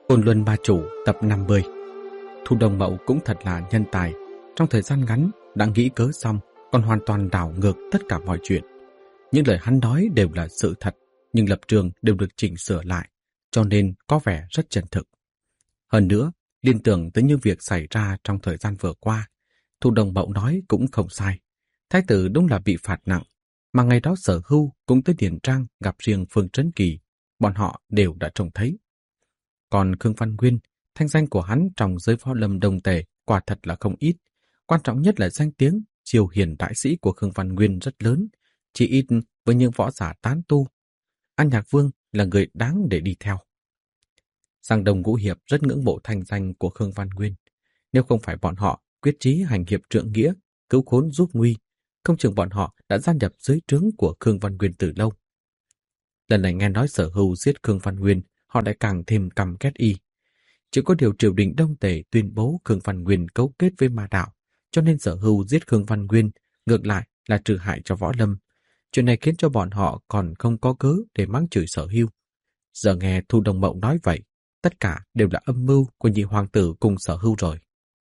Côn Luân Ba Chủ tập 50. Thu Đông Mậu cũng thật là nhân tài. Trong thời gian ngắn đã nghĩ cớ xong, còn hoàn toàn đảo ngược tất cả mọi chuyện. Những lời hắn nói đều là sự thật, nhưng lập trường đều được chỉnh sửa lại, cho nên có vẻ rất chân thực. Hơn nữa, liên tưởng tới những việc xảy ra trong thời gian vừa qua, Thu Đông Mậu nói cũng không sai. Thái tử đúng là bị phạt nặng, mà ngày đó Sở Hưu cũng tới Điền Trang gặp riêng Phương Trấn Kỳ, bọn họ đều đã trông thấy. Còn Khương Văn Nguyên, thanh danh của hắn trong giới võ lâm Đông Tề quả thật là không ít. Quan trọng nhất là danh tiếng triều hiền đại sĩ của Khương Văn Nguyên rất lớn, chỉ ít với những võ giả tán tu. An Nhạc Vương là người đáng để đi theo. Giang Đông Ngũ Hiệp rất ngưỡng mộ thanh danh của Khương Văn Nguyên. Nếu không phải bọn họ quyết chí hành hiệp trượng nghĩa, cứu khốn giúp nguy, không chừng bọn họ đã gia nhập dưới trướng của Khương Văn Nguyên từ lâu. Lần này nghe nói Sở Hưu giết Khương Văn Nguyên, họ lại càng thêm căm ghét y. Chỉ có điều triều đình Đông Tề tuyên bố Khương Văn Nguyên cấu kết với ma đạo, cho nên Sở Hưu giết Khương Văn Nguyên, ngược lại là trừ hại cho võ lâm. Chuyện này khiến cho bọn họ còn không có cớ để mắng chửi Sở Hưu. Giờ nghe Thu Đông Mậu nói vậy, tất cả đều là âm mưu của nhị hoàng tử cùng Sở Hưu rồi.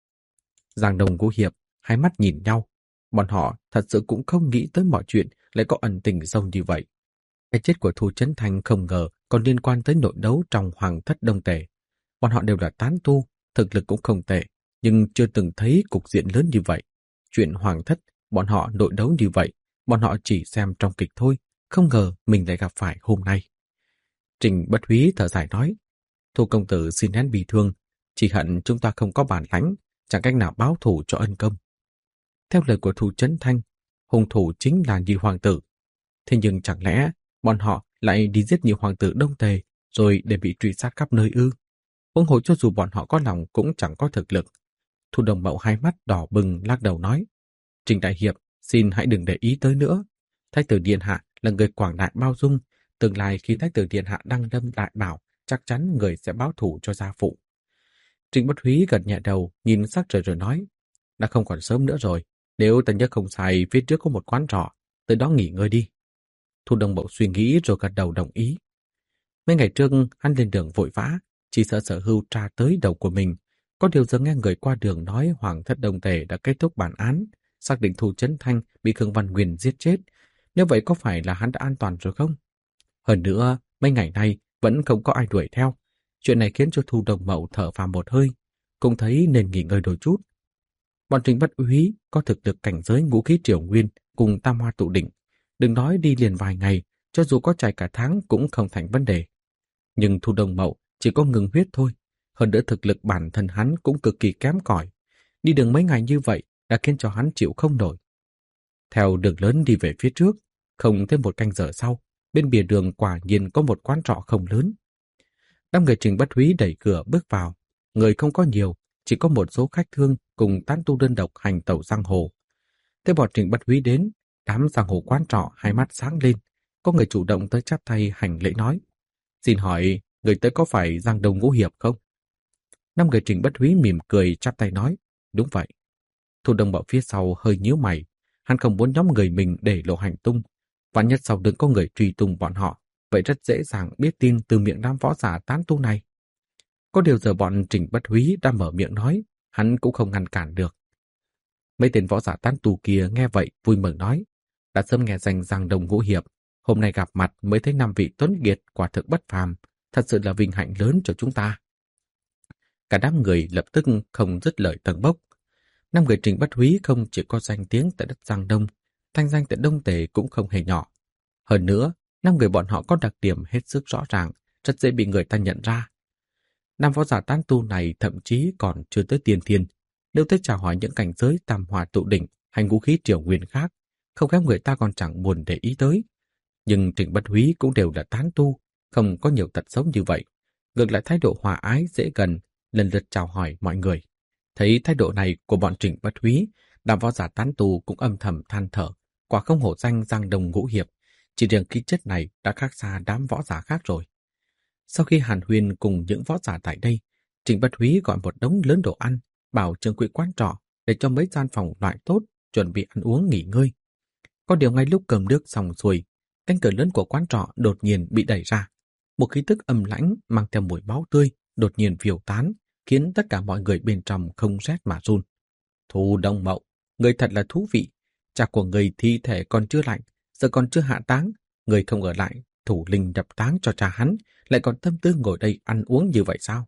Giang Đông Ngũ Hiệp hai mắt nhìn nhau, bọn họ thật sự cũng không nghĩ tới mọi chuyện lại có ẩn tình sâu như vậy. Cái chết của Thu Chấn Thanh không ngờ còn liên quan tới nội đấu trong hoàng thất Đông Tề. Bọn họ đều là tán tu, thực lực cũng không tệ, nhưng chưa từng thấy cục diện lớn như vậy. Chuyện hoàng thất, bọn họ nội đấu như vậy, bọn họ chỉ xem trong kịch thôi, không ngờ mình lại gặp phải hôm nay. Trình Bất Húy thở dài nói, Thu công tử xin nén bi thương, chỉ hận chúng ta không có bản lãnh, chẳng cách nào báo thù cho ân công. Theo lời của Thu Chấn Thanh, hung thủ chính là nhị hoàng tử. Thế nhưng chẳng lẽ bọn họ lại đi giết nhị hoàng tử Đông Tề rồi để bị truy sát khắp nơi ư? Huống hồ cho dù bọn họ có lòng cũng chẳng có thực lực. Thu Đông Mậu hai mắt đỏ bừng lắc đầu nói, Trình đại hiệp, xin hãy đừng để ý tới nữa. Thái tử điện hạ là người quảng đại bao dung, tương lai khi Thái tử điện hạ đăng lâm đại bảo, chắc chắn người sẽ báo thù cho gia phụ. Trình Bất Húy gật nhẹ đầu, nhìn sắc trời rồi nói, đã không còn sớm nữa rồi, nếu ta nhớ không sai, phía trước có một quán trọ, tới đó nghỉ ngơi đi. Thu Đông Mậu suy nghĩ rồi gật đầu đồng ý. Mấy ngày trước hắn lên đường vội vã, chỉ sợ Sở Hưu tra tới đầu của mình. Có điều giờ nghe người qua đường nói hoàng thất Đông Tề đã kết thúc bản án, xác định Thu Chấn Thanh bị Khương Văn Nguyên giết chết. Nếu vậy có phải là hắn đã an toàn rồi không? Hơn nữa, mấy ngày nay vẫn không có ai đuổi theo. Chuyện này khiến cho Thu Đông Mậu thở phào một hơi, cũng thấy nên nghỉ ngơi đôi chút. Bọn Trình Bất Húy có thực lực cảnh giới ngũ khí triều nguyên cùng tam hoa tụ đỉnh. Đừng nói đi liền vài ngày, cho dù có chạy cả tháng cũng không thành vấn đề. Nhưng Thu Đông Mậu chỉ có ngừng huyết thôi. Hơn nữa thực lực bản thân hắn cũng cực kỳ kém cỏi. Đi đường mấy ngày như vậy đã khiến cho hắn chịu không nổi. Theo đường lớn đi về phía trước, không thêm một canh giờ sau, bên bìa đường quả nhiên có một quán trọ không lớn. Đám người Trình Bất Húy đẩy cửa bước vào. Người không có nhiều, chỉ có một số khách thương cùng tán tu đơn độc hành tẩu giang hồ. Thế bọn Trình Bất Húy đến, đám giang hồ quán trọ hai mắt sáng lên. Có người chủ động tới chắp tay hành lễ nói, xin hỏi, người tới có phải Giang Đông Ngũ Hiệp không? Năm người Trình Bất Húy mỉm cười chắp tay nói, đúng vậy. Thu Đông Mậu phía sau hơi nhíu mày, hắn không muốn nhóm người mình để lộ hành tung. Vạn nhất sau đừng có người truy tung bọn họ, vậy rất dễ dàng biết tin từ miệng đám võ giả tán tu này. Có điều giờ bọn Trình Bất Húy đã mở miệng nói, hắn cũng không ngăn cản được. Mấy tên võ giả tán tu kia nghe vậy vui mừng nói, đã sớm nghe danh Giang Đông Ngũ Hiệp, hôm nay gặp mặt mới thấy 5 vị tuấn kiệt quả thực bất phàm, thật sự là vinh hạnh lớn cho chúng ta. Cả đám người lập tức không dứt lời tầng bốc. 5 người Trình Bất Húy không chỉ có danh tiếng tại đất Giang Đông, thanh danh tại Đông Tề cũng không hề nhỏ. Hơn nữa, 5 người bọn họ có đặc điểm hết sức rõ ràng, rất dễ bị người ta nhận ra. 5 võ giả tán tu này thậm chí còn chưa tới tiên thiên, nếu tới chào hỏi những cảnh giới tam hòa tụ đỉnh hay ngũ khí triều nguyên khác, không kém người ta còn chẳng buồn để ý tới. Nhưng Trình Bất Húy cũng đều là tán tu, không có nhiều tật xấu như vậy. Ngược lại thái độ hòa ái dễ gần, lần lượt chào hỏi mọi người. Thấy thái độ này của bọn Trình Bất Húy, đám võ giả tán tu cũng âm thầm than thở, quả không hổ danh Giang Đông Ngũ Hiệp, chỉ riêng khí chất này đã khác xa đám võ giả khác rồi. Sau khi hàn huyên cùng những võ giả tại đây, Trình Bất Húy gọi một đống lớn đồ ăn, bảo trưởng quỹ quán trọ để cho mấy gian phòng loại tốt, chuẩn bị ăn uống nghỉ ngơi. Có điều ngay lúc cơm nước xong xuôi, cánh cửa lớn của quán trọ đột nhiên bị đẩy ra. Một khí tức âm lãnh mang theo mùi máu tươi đột nhiên phiêu tán, khiến tất cả mọi người bên trong không rét mà run. Thu Đông Mậu, người thật là thú vị. Cha của người thi thể còn chưa lạnh, giờ còn chưa hạ táng. Người không ở lại, thủ linh nhập táng cho cha hắn, lại còn tâm tư ngồi đây ăn uống như vậy sao?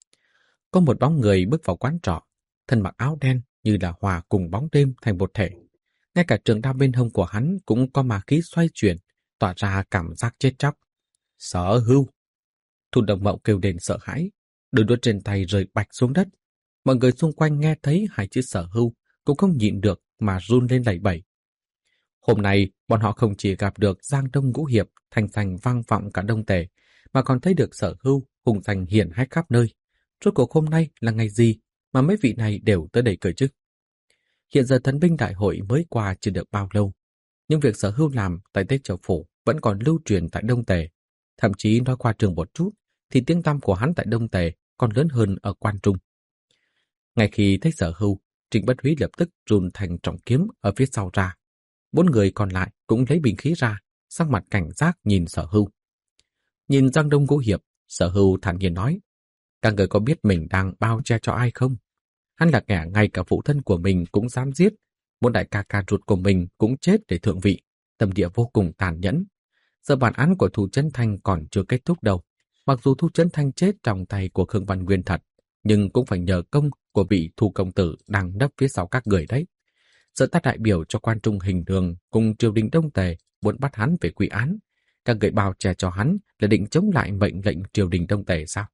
Có một bóng người bước vào quán trọ, thân mặc áo đen như là hòa cùng bóng đêm thành một thể. Ngay cả trường đao bên hông của hắn cũng có ma khí xoay chuyển, tỏa ra cảm giác chết chóc. Sở Hưu! Thu Đông Mậu kêu lên sợ hãi, đôi đũa trên tay rơi bạch xuống đất. Mọi người xung quanh nghe thấy hai chữ Sở Hưu cũng không nhịn được mà run lên lẩy bẩy. Hôm nay, bọn họ không chỉ gặp được Giang Đông Ngũ Hiệp thành danh vang vọng cả Đông Tề, mà còn thấy được Sở Hưu hùng danh hiển hách khắp nơi. Rốt cuộc hôm nay là ngày gì mà mấy vị này đều tới đây cơ chứ? Hiện giờ thần binh đại hội mới qua chưa được bao lâu, nhưng việc Sở Hưu làm tại Tây Châu Phủ vẫn còn lưu truyền tại Đông Tề. Thậm chí nói qua trường một chút, thì tiếng tăm của hắn tại Đông Tề còn lớn hơn ở Quan Trung. Ngay khi thấy Sở Hưu, Trịnh Bất Húy lập tức run thành trọng kiếm ở phía sau ra. 4 người còn lại cũng lấy binh khí ra, sắc mặt cảnh giác nhìn Sở Hưu. Nhìn Giang Đông Ngũ Hiệp, Sở Hưu thản nhiên nói: các người có biết mình đang bao che cho ai không? Hắn là kẻ ngay cả phụ thân của mình cũng dám giết, một đại ca ca ruột của mình cũng chết để thượng vị, tâm địa vô cùng tàn nhẫn. Giờ bản án của Thu Chấn Thanh còn chưa kết thúc đâu. Mặc dù Thu Chấn Thanh chết trong tay của Khương Văn Nguyên thật, nhưng cũng phải nhờ công của vị Thu công tử đang nấp phía sau các người đấy. Giờ ta đại biểu cho Quan Trung Hình Đường cùng triều đình Đông Tề muốn bắt hắn về quy án. Các người bao che cho hắn là định chống lại mệnh lệnh triều đình Đông Tề sao?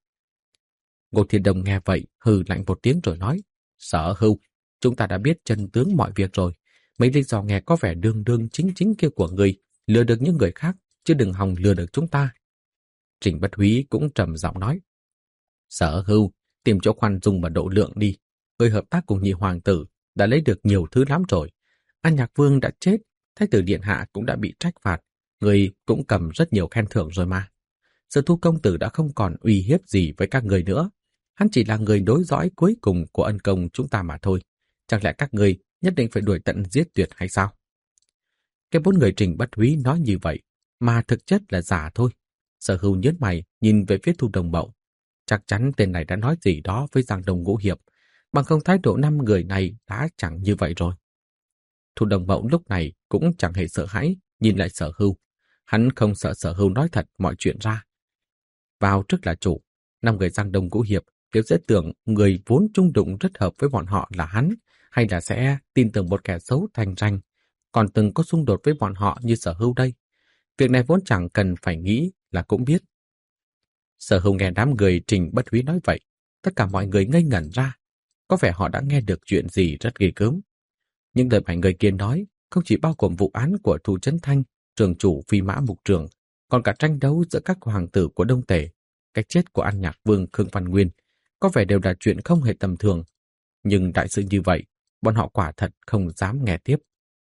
Ngô Thiên Đông nghe vậy hừ lạnh một tiếng rồi nói: Sở Hưu, chúng ta đã biết chân tướng mọi việc rồi. Mấy lý do nghe có vẻ đương đương chính chính kia của người lừa được những người khác, chứ đừng hòng lừa được chúng ta. Trịnh Bất Húy cũng trầm giọng nói: Sở Hưu, tìm chỗ khoan dung và độ lượng đi. Người hợp tác cùng nhị hoàng tử đã lấy được nhiều thứ lắm rồi. An Nhạc Vương đã chết, Thái tử điện hạ cũng đã bị trách phạt, người cũng cầm rất nhiều khen thưởng rồi mà. Giờ Thu công tử đã không còn uy hiếp gì với các người nữa. Hắn chỉ là người đối dõi cuối cùng của ân công chúng ta mà thôi. Chẳng lẽ các người nhất định phải đuổi tận giết tuyệt hay sao? Cái 4 người Trịnh Bất Húy nói như vậy, mà thực chất là giả thôi. Sở Hưu nhớn mày nhìn về phía Thu Đông Mậu. Chắc chắn tên này đã nói gì đó với Giang Đông Ngũ Hiệp, bằng không thái độ 5 người này đã chẳng như vậy rồi. Thu Đông Mậu lúc này cũng chẳng hề sợ hãi, nhìn lại Sở Hưu. Hắn không sợ Sở Hưu nói thật mọi chuyện ra. Vào trước là chủ, 5 người Giang Đông Ngũ Hiệp đều sẽ tưởng người vốn chung đụng rất hợp với bọn họ là hắn, hay là sẽ tin tưởng một kẻ xấu thành danh, còn từng có xung đột với bọn họ như Sở Hưu đây. Việc này vốn chẳng cần phải nghĩ là cũng biết. Sở Hưu nghe đám người Trịnh Bất Húy nói vậy, tất cả mọi người ngây ngẩn ra. Có vẻ họ đã nghe được chuyện gì rất ghê gớm. Những lời bảy người kia nói không chỉ bao gồm vụ án của Thu Chấn Thanh, trường chủ Phi Mã Mục Trường, còn cả tranh đấu giữa các hoàng tử của Đông Tề, cái chết của An Nhạc Vương Khương Văn Nguyên, có vẻ đều là chuyện không hề tầm thường. Nhưng đại sự như vậy, bọn họ quả thật không dám nghe tiếp.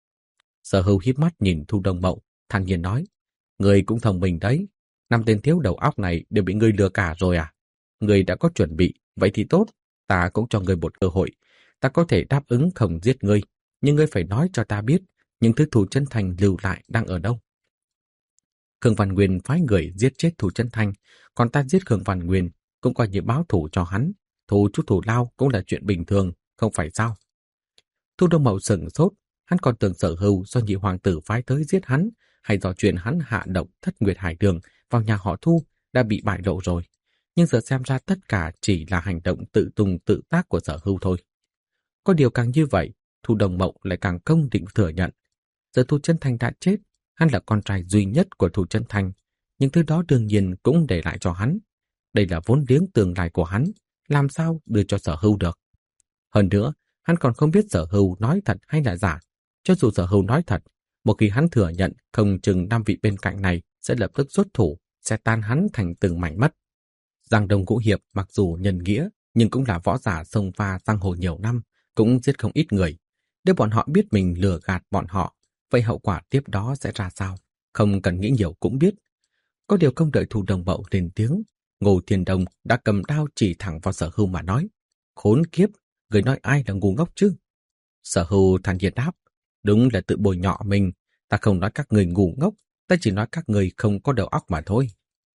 Sở Hưu híp mắt nhìn Thu Đông Mậu, thản nhiên nói: người cũng thông minh đấy, 5 tên thiếu đầu óc này đều bị ngươi lừa cả rồi à? Ngươi đã có chuẩn bị, vậy thì tốt, ta cũng cho ngươi một cơ hội. Ta có thể đáp ứng không giết ngươi, nhưng ngươi phải nói cho ta biết những thứ Thu Chấn Thanh lưu lại đang ở đâu. Khương Văn Nguyên phái người giết chết Thu Chấn Thanh, còn ta giết Khương Văn Nguyên cũng coi như báo thù cho hắn. Thù chút thù lao cũng là chuyện bình thường, không phải sao? Thu Đông Mậu sửng sốt, hắn còn tưởng Sở Hưu do nhị hoàng tử phái tới giết hắn, hay do chuyện hắn hạ độc Thất Nguyệt Hải Đường vào nhà họ Thu đã bị bại lộ rồi. Nhưng giờ xem ra tất cả chỉ là hành động tự tung tự tác của Sở Hưu thôi. Có điều càng như vậy, Thu Đông Mậu lại càng không định thừa nhận. Giờ Thu Chấn Thanh đã chết, hắn là con trai duy nhất của Thu Chấn Thanh, những thứ đó đương nhiên cũng để lại cho hắn. Đây là vốn liếng tương lai của hắn, làm sao đưa cho Sở Hưu được. Hơn nữa, hắn còn không biết Sở Hưu nói thật hay là giả. Cho dù Sở Hưu nói thật, một khi hắn thừa nhận, không chừng 5 vị bên cạnh này sẽ lập tức xuất thủ, sẽ tan hắn thành từng mảnh mất. Giang Đông Ngũ Hiệp mặc dù nhân nghĩa, nhưng cũng là võ giả sông pha giang hồ nhiều năm, cũng giết không ít người. Nếu bọn họ biết mình lừa gạt bọn họ, vậy hậu quả tiếp đó sẽ ra sao? Không cần nghĩ nhiều cũng biết. Có điều không đợi Thu Đông Mậu lên tiếng, Ngô Thiên Đông đã cầm đao chỉ thẳng vào Sở Hưu mà nói: khốn kiếp, người nói ai là ngu ngốc chứ? Sở Hưu thản nhiên đáp: đúng là tự bồi nhọ mình, ta không nói các người ngu ngốc, ta chỉ nói các người không có đầu óc mà thôi.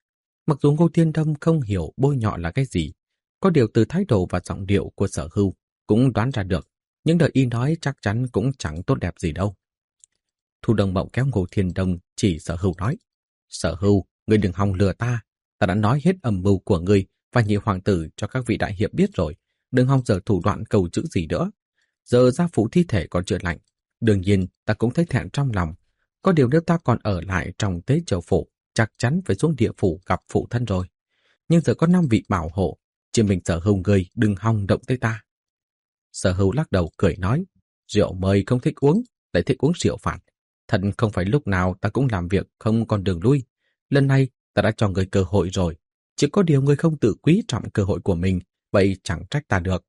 Mặc dù Ngô Thiên Đông không hiểu bôi nhọ là cái gì, có điều từ thái độ và giọng điệu của Sở Hưu cũng đoán ra được, những lời y nói chắc chắn cũng chẳng tốt đẹp gì đâu. Thu Đông Mậu kéo Ngô Thiên Đông chỉ Sở Hưu nói, Sở Hưu, ngươi đừng hòng lừa ta, ta đã nói hết âm mưu của ngươi và nhị hoàng tử cho các vị đại hiệp biết rồi, đừng hòng giở thủ đoạn cầu chữ gì nữa. Giờ gia phụ thi thể còn chưa lạnh, đương nhiên ta cũng thấy thẹn trong lòng, có điều nếu ta còn ở lại trong Tế Châu phủ, chắc chắn phải xuống địa phủ gặp phụ thân rồi. Nhưng giờ có 5 vị bảo hộ, chỉ mình Sở Hưu ngươi đừng hòng động tới ta. Sở Hưu lắc đầu cười nói, rượu mời không thích uống, lại thích uống rượu phạt. Thật không phải lúc nào ta cũng làm việc không còn đường lui. Lần này ta đã cho người cơ hội rồi, chỉ có điều người không tự quý trọng cơ hội của mình, vậy chẳng trách ta được.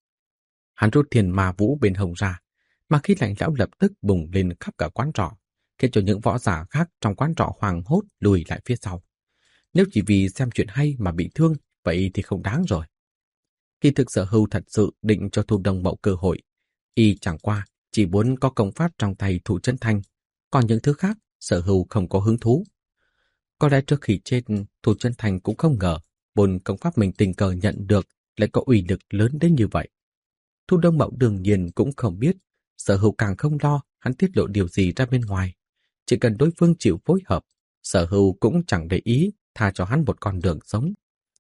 Hắn rút Thiên Ma Vũ bên hông ra, mà khi lạnh lẽo lập tức bùng lên khắp cả quán trọ, khiến cho những võ giả khác trong quán trọ hoảng hốt lùi lại phía sau. Nếu chỉ vì xem chuyện hay mà bị thương, vậy thì không đáng rồi. Khi thực Sở Hưu thật sự định cho Thu Đông Mậu cơ hội, y chẳng qua chỉ muốn có công pháp trong tay Thủ Chân Thanh, còn những thứ khác Sở Hưu không có hứng thú. Có lẽ trước khi chết, Thủ Chân Thanh cũng không ngờ môn công pháp mình tình cờ nhận được lại có uy lực lớn đến như vậy. Thu Đông Mậu đương nhiên cũng không biết, Sở Hưu càng không lo hắn tiết lộ điều gì ra bên ngoài. Chỉ cần đối phương chịu phối hợp, Sở Hưu cũng chẳng để ý tha cho hắn một con đường sống.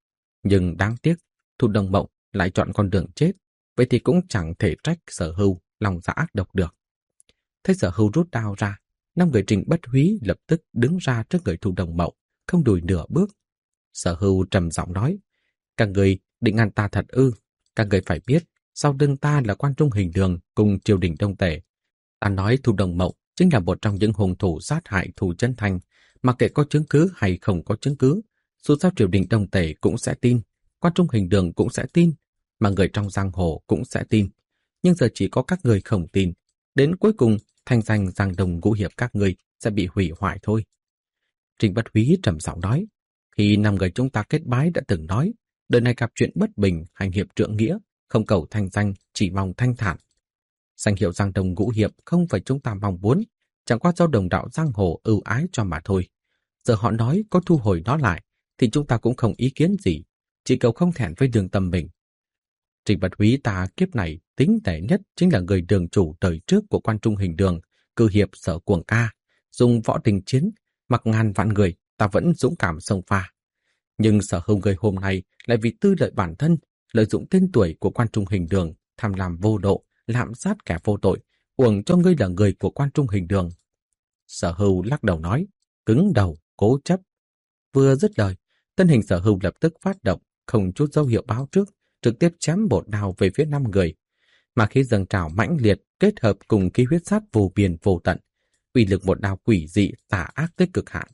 Nhưng đáng tiếc, Thu Đông Mậu lại chọn con đường chết, vậy thì cũng chẳng thể trách Sở Hưu lòng dạ ác độc được. Thấy Sở Hưu rút đao ra, 5 người Trình Bất Húy lập tức đứng ra trước người Thu Đông Mậu, không lùi nửa bước. Sở Hưu trầm giọng nói, các người định ngăn ta thật ư? Các người phải biết, sau lưng ta là Quan Trung Hình Đường cùng triều đình Đông Tề. Ta nói Thu Đông Mậu chính là một trong những hung thủ sát hại Thủ Chân Thanh, mặc kệ có chứng cứ hay không có chứng cứ, dù sao triều đình Đông Tề cũng sẽ tin, Quan Trung Hình Đường cũng sẽ tin, mà người trong giang hồ cũng sẽ tin. Nhưng giờ chỉ có các người không tin, đến cuối cùng thanh danh Giang Đông Ngũ Hiệp các người sẽ bị hủy hoại thôi. Trình Bất Húy trầm giọng nói, khi 5 người chúng ta kết bái đã từng nói, đời này gặp chuyện bất bình, hành hiệp trượng nghĩa, không cầu thanh danh, chỉ mong thanh thản. Danh hiệu Giang Đông Ngũ Hiệp không phải chúng ta mong muốn, chẳng qua do đồng đạo giang hồ ưu ái cho mà thôi. Giờ họ nói có thu hồi nó lại, thì chúng ta cũng không ý kiến gì, chỉ cầu không thẹn với đường tâm mình. Trình Bất Húy ta kiếp này tính tệ nhất chính là người đường chủ đời trước của Quan Trung Hình Đường, cư hiệp Sở Cuồng Ca, dùng võ tình chiến, mặc ngàn vạn người, ta vẫn dũng cảm xông pha. Nhưng Sở Hưu người hôm nay lại vì tư lợi bản thân, lợi dụng tên tuổi của Quan Trung Hình Đường, tham lam vô độ, lạm sát kẻ vô tội, uổng cho ngươi là người của Quan Trung Hình Đường. Sở Hưu lắc đầu nói, cứng đầu, cố chấp. Vừa dứt lời, thân hình Sở Hưu lập tức phát động, không chút dấu hiệu báo trước, trực tiếp chém một đao về phía 5 người. Mà khi dâng trào mãnh liệt kết hợp cùng khí huyết sát vô biên vô tận, uy lực một đao quỷ dị tà ác tới cực hạn.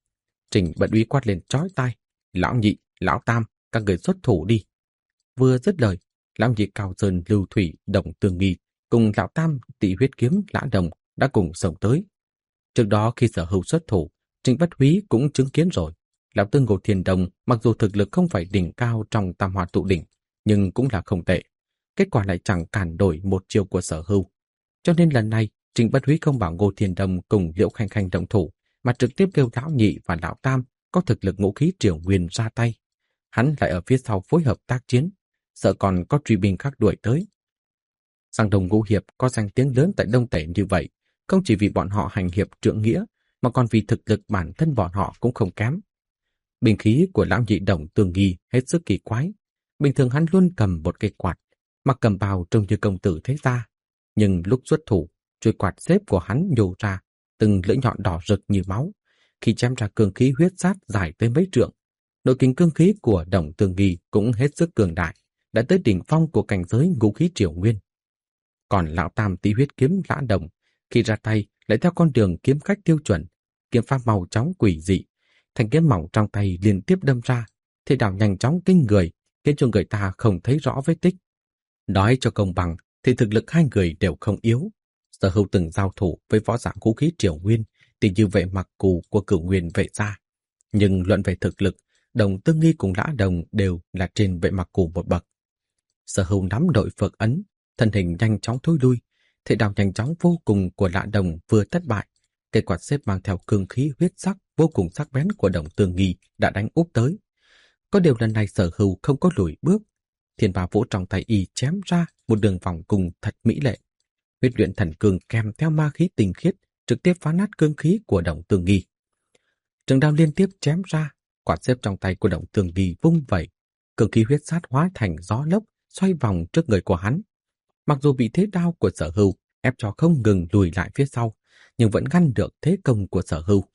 Trình Bất Húy quát lên chói tai, lão nhị, lão tam, các người xuất thủ đi. Vừa dứt lời, lão nhị Cao Sơn Lưu Thủy Đồng Tương Nghi cùng lão tam Tị Huyết Kiếm Lã Đồng đã cùng xông tới. Trước đó khi Sở Hưu xuất thủ, Trình Bất Húy cũng chứng kiến rồi. Lão Tương Ngô Thiên Đồng mặc dù thực lực không phải đỉnh cao trong Tam Hoa Tụ Đỉnh, nhưng cũng là không tệ. Kết quả lại chẳng cản đổi một chiều của Sở Hưu. Cho nên lần này, Trình Bất Húy không bảo Ngô Thiên Đồng cùng Liễu Khanh Khanh động thủ, mà trực tiếp kêu lão nhị và lão tam có thực lực ngũ khí triều nguyên ra tay. Hắn lại ở phía sau phối hợp tác chiến, sợ còn có truy binh khác đuổi tới. Giang Đông Ngũ Hiệp có danh tiếng lớn tại Đông Tề như vậy, không chỉ vì bọn họ hành hiệp trượng nghĩa, mà còn vì thực lực bản thân bọn họ cũng không kém. Binh khí của lão nhị Đồng Tương Nghi hết sức kỳ quái. Bình thường hắn luôn cầm một cây quạt, mặc cầm bào trông như công tử thế gia. Nhưng lúc xuất thủ, chuôi quạt xếp của hắn nhô ra, từng lưỡi nhọn đỏ rực như máu. Khi chém ra cương khí huyết sát dài tới mấy trượng, nội kình cương khí của Đồng Tương Nghi cũng hết sức cường đại, đã tới đỉnh phong của cảnh giới ngũ khí triều nguyên. Còn lão tam Tị Huyết Kiếm Lã Đồng, khi ra tay lại theo con đường kiếm khách tiêu chuẩn, kiếm pháp màu chóng quỷ dị, thanh kiếm mỏng trong tay liên tiếp đâm ra, thế đảo nhanh chóng kinh người, khiến cho người ta không thấy rõ vết tích. Nói cho công bằng thì thực lực hai người đều không yếu. Sở Hưu từng giao thủ với võ giả ngũ khí triều nguyên, tỷ như Vệ Mặc Cù của Cửu Nguyên Vệ gia. Nhưng luận về thực lực, Đồng Tương Nghi cùng Lã Đồng đều là trên Vệ Mặc Cù một bậc. Sở Hưu nắm đội phược ấn, thân hình nhanh chóng thối lui, thế đào nhanh chóng vô cùng của Lã Đồng vừa thất bại, Cây quạt xếp mang theo cương khí huyết sắc vô cùng sắc bén của Đồng Tương Nghi đã đánh úp tới. Có điều lần này Sở Hưu không có lùi bước. Thiên Bá Vũ trong tay y chém ra một đường vòng cung thật mỹ lệ. Huyết luyện thần cương kèm theo ma khí tinh khiết trực tiếp phá nát cương khí của Đồng Tương Nghi. Trường đao liên tiếp chém ra, quạt xếp trong tay của Đồng Tương Nghi vung vẩy, cương khí huyết sát hóa thành gió lốc xoay vòng trước người của hắn. Mặc dù bị thế đao của Sở Hưu ép cho không ngừng lùi lại phía sau, nhưng vẫn ngăn được thế công của Sở Hưu.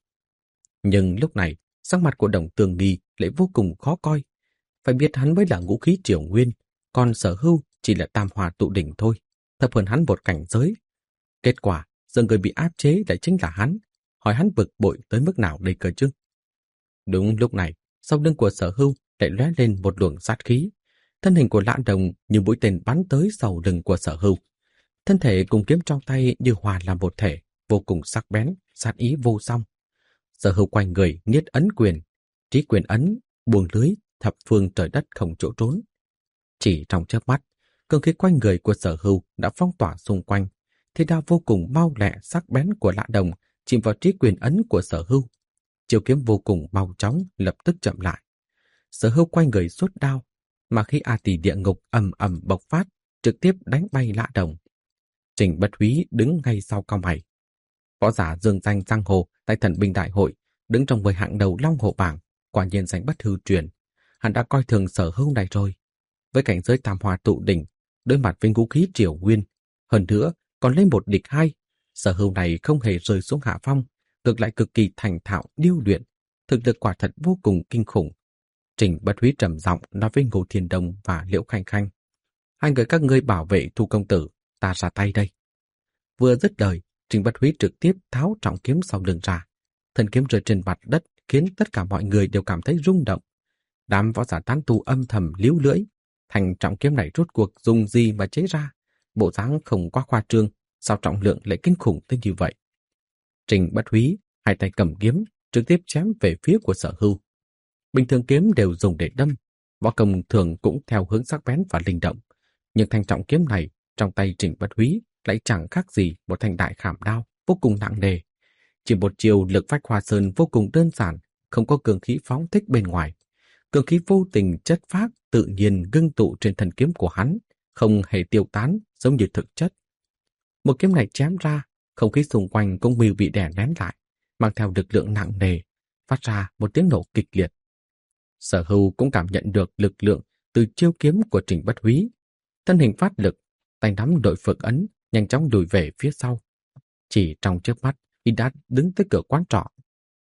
Nhưng lúc này, sắc mặt của Đồng Tương Nghi lại vô cùng khó coi. Phải biết hắn mới là ngũ khí triều nguyên, còn Sở Hưu chỉ là tam hòa tụ đỉnh thôi, thấp hơn hắn một cảnh giới. Kết quả, giờ người bị áp chế lại chính là hắn. Hỏi hắn bực bội tới mức nào đây cơ chứ? Đúng lúc này, sau lưng của Sở Hưu lại lóe lên một luồng sát khí. Thân hình của Lã Đồng như mũi tên bắn tới sau lưng của Sở Hưu. Thân thể cùng kiếm trong tay như hòa làm một thể, vô cùng sắc bén, sát ý vô song. Sở Hưu quanh người niết ấn quyền, trí quyền ấn, buông lưới, thập phương trời đất không chỗ trốn. Chỉ trong chớp mắt, cương khí quanh người của Sở Hưu đã phong tỏa xung quanh. Thế đao vô cùng mau lẹ sắc bén của Lã Đồng chìm vào trí quyền ấn của Sở Hưu. Chiêu kiếm vô cùng mau chóng lập tức chậm lại. Sở Hưu quanh người xuất đao, mà khi A Tỳ địa ngục ầm ầm bộc phát, trực tiếp đánh bay Lã Đồng. Trình Bất Húy đứng ngay sau cao mày. Võ giả dương danh giang hồ tại Thần binh đại hội, đứng trong 10 hạng đầu Long Hổ bảng, quả nhiên danh bất hư truyền. Hắn đã coi thường Sở Hưu này rồi. Với cảnh giới tam hòa tụ đỉnh, đối mặt với ngũ khí triều nguyên, hơn nữa còn lên một địch hai, Sở Hưu này không hề rơi xuống hạ phong, ngược lại cực kỳ thành thạo điêu luyện, thực lực quả thật vô cùng kinh khủng. Trình Bất Húy trầm giọng nói với Ngô Thiên Đông và Liễu Khanh Khanh: hai người các ngươi bảo vệ Thu công tử, ta ra tay đây. Vừa dứt lời, Trình Bất Húy trực tiếp tháo trọng kiếm sau lưng ra. Thân kiếm rơi trên mặt đất khiến tất cả mọi người đều cảm thấy rung động. Đám võ giả tán tu âm thầm líu lưỡi. Thành trọng kiếm này rốt cuộc dùng gì mà chế ra? Bộ dáng không quá khoa trương, sao trọng lượng lại kinh khủng tới như vậy? Trình Bất Húy hai tay cầm kiếm, trực tiếp chém về phía của Sở Hưu. Bình thường kiếm đều dùng để đâm, võ công thường cũng theo hướng sắc bén và linh động. Nhưng thanh trọng kiếm này trong tay Trình Bất Húy lại chẳng khác gì một thanh đại khảm đao vô cùng nặng nề. Chỉ một chiều lực phách hoa sơn vô cùng đơn giản, không có cường khí phóng thích bên ngoài. Cường khí vô tình chất phác tự nhiên ngưng tụ trên thân kiếm của hắn, không hề tiêu tán giống như thực chất. Một kiếm này chém ra, không khí xung quanh cũng như bị đè nén lại, mang theo lực lượng nặng nề, phát ra một tiếng nổ kịch liệt. Sở Hưu cũng cảm nhận được lực lượng từ chiêu kiếm của Trình Bất Húy. Thân hình phát lực, tay nắm đội phượng ấn, nhanh chóng lùi về phía sau. Chỉ trong chớp mắt, y đã đứng tới cửa quán trọ.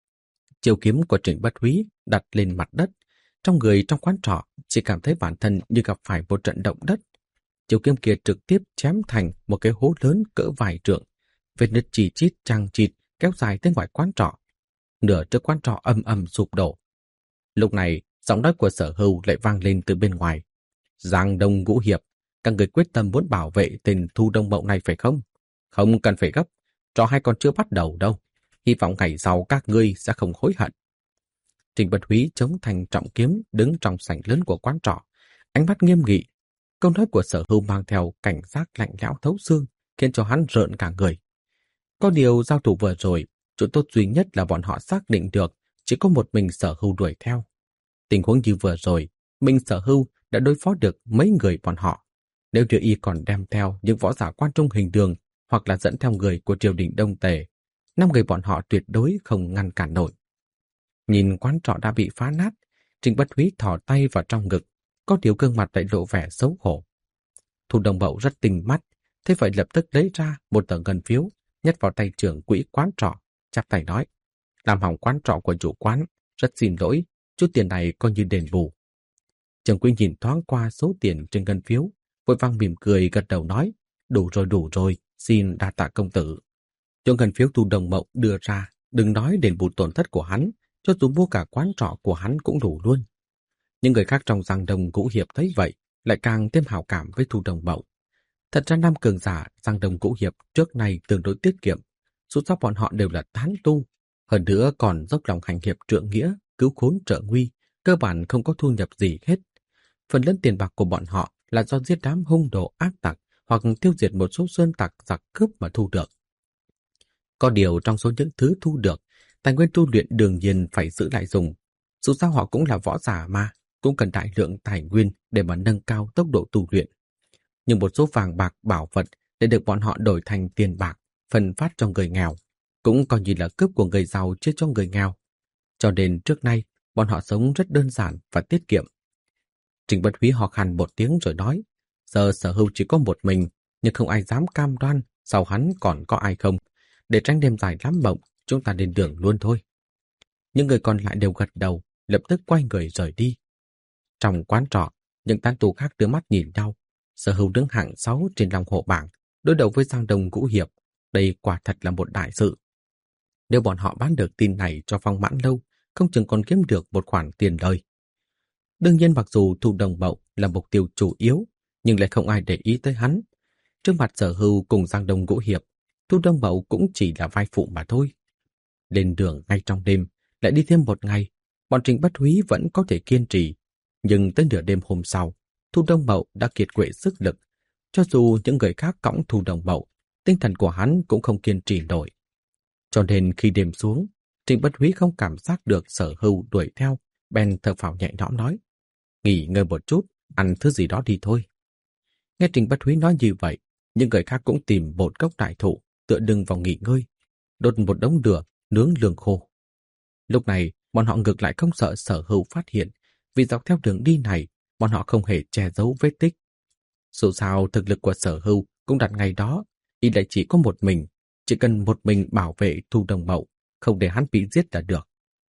Chiêu kiếm của Trình Bất Húy đặt lên mặt đất. Trong người trong quán trọ chỉ cảm thấy bản thân như gặp phải một trận động đất. Chiêu kiếm kia trực tiếp chém thành một cái hố lớn cỡ vài trượng. Vết nứt chỉ chít chằng chịt kéo dài tới ngoài quán trọ. Nửa trước quán trọ ầm ầm sụp đổ. Lúc này, giọng nói của Sở Hưu lại vang lên từ bên ngoài. Giang Đông Ngũ Hiệp, các người quyết tâm muốn bảo vệ tên Thu Đông Mậu này phải không? Không cần phải gấp, trò hay còn chưa bắt đầu đâu. Hy vọng ngày sau các ngươi sẽ không hối hận. Trình Bất Húy chống thành trọng kiếm đứng trong sảnh lớn của quán trọ, ánh mắt nghiêm nghị. Câu nói của Sở Hưu mang theo cảnh giác lạnh lẽo thấu xương, khiến cho hắn rợn cả người. Có điều giao thủ vừa rồi, chỗ tốt duy nhất là bọn họ xác định được chỉ có một mình Sở Hưu đuổi theo. Tình huống như vừa rồi, mình Sở Hưu đã đối phó được mấy người bọn họ. Nếu như y còn đem theo những võ giả quan trung hình đường hoặc là dẫn theo người của triều đình Đông Tề, 5 người bọn họ tuyệt đối không ngăn cản nổi. Nhìn quán trọ đã bị phá nát, Trình Bất Húy thò tay vào trong ngực, có điều gương mặt lại lộ vẻ xấu hổ. Thu Đông Mậu rất tinh mắt, thế vậy lập tức lấy ra một tờ ngân phiếu, nhét vào tay trưởng quỹ quán trọ, chắp tay nói: làm hỏng quán trọ của chủ quán, rất xin lỗi, chút tiền này coi như đền bù. Trưởng quỹ nhìn thoáng qua số tiền trên ngân phiếu, vội vàng mỉm cười gật đầu nói: đủ rồi, xin đa tạ công tử. Chỗ ngân phiếu Thu Đông Mậu đưa ra, đừng nói đền bù tổn thất của hắn, cho dù mua cả quán trọ của hắn cũng đủ luôn. Những người khác trong Giang Đông Ngũ Hiệp thấy vậy, lại càng thêm hảo cảm với Thu Đông Mậu. Thật ra năm cường giả Giang Đông Ngũ Hiệp trước này tương đối tiết kiệm, dù sao bọn họ đều là tán tu, hơn nữa còn dốc lòng hành hiệp trượng nghĩa, cứu khốn trợ nguy, cơ bản không có thu nhập gì hết. Phần lớn tiền bạc của bọn họ là do giết đám hung đồ ác tặc hoặc tiêu diệt một số sơn tặc giặc cướp mà thu được. Có điều trong số những thứ thu được, tài nguyên tu luyện đương nhiên phải giữ lại dùng. Dù sao họ cũng là võ giả mà, cũng cần đại lượng tài nguyên để mà nâng cao tốc độ tu luyện. Nhưng một số vàng bạc bảo vật để được bọn họ đổi thành tiền bạc, phân phát cho người nghèo, cũng coi như là cướp của người giàu chia cho người nghèo. Cho nên trước nay, bọn họ sống rất đơn giản và tiết kiệm. Trình Bất Húy ho khan một tiếng rồi nói, giờ Sở Hưu chỉ có một mình, nhưng không ai dám cam đoan sau hắn còn có ai không. Để tránh đêm dài lắm mộng, chúng ta lên đường luôn thôi. Những người còn lại đều gật đầu, lập tức quay người rời đi. Trong quán trọ, những tán tù khác đưa mắt nhìn nhau. Sở Hưu đứng hạng 6 trên lòng hộ bảng, đối đầu với Giang Đông Ngũ Hiệp. Đây quả thật là một đại sự. Nếu bọn họ bán được tin này cho Phong Mãn Lâu, không chừng còn kiếm được một khoản tiền lời. Đương nhiên mặc dù Thu Đồng Mậu là mục tiêu chủ yếu, nhưng lại không ai để ý tới hắn. Trước mặt Sở Hưu cùng Giang Đông Ngũ Hiệp, Thu Đông Mậu cũng chỉ là vai phụ mà thôi. Lên đường ngay trong đêm, lại đi thêm một ngày, bọn Trình Bất Húy vẫn có thể kiên trì. Nhưng tới nửa đêm hôm sau, Thu Đông Mậu đã kiệt quệ sức lực. Cho dù những người khác cõng Thu Đồng Mậu, tinh thần của hắn cũng không kiên trì nổi. Cho nên khi đêm xuống, Trình Bất Húy không cảm giác được Sở Hưu đuổi theo, bèn thở phào nhẹ nhõm nói, nghỉ ngơi một chút, ăn thứ gì đó đi thôi. Nghe Trình Bất Húy nói như vậy, những người khác cũng tìm một gốc đại thụ, tựa lưng vào nghỉ ngơi, đốt một đống lửa, nướng lương khô. Lúc này, bọn họ ngược lại không sợ Sở Hưu phát hiện, vì dọc theo đường đi này, bọn họ không hề che giấu vết tích. Dù sao, thực lực của Sở Hưu cũng đặt ngay đó, y lại chỉ có một mình, chỉ cần một mình bảo vệ Thu Đồng Mậu, không để hắn bị giết là được.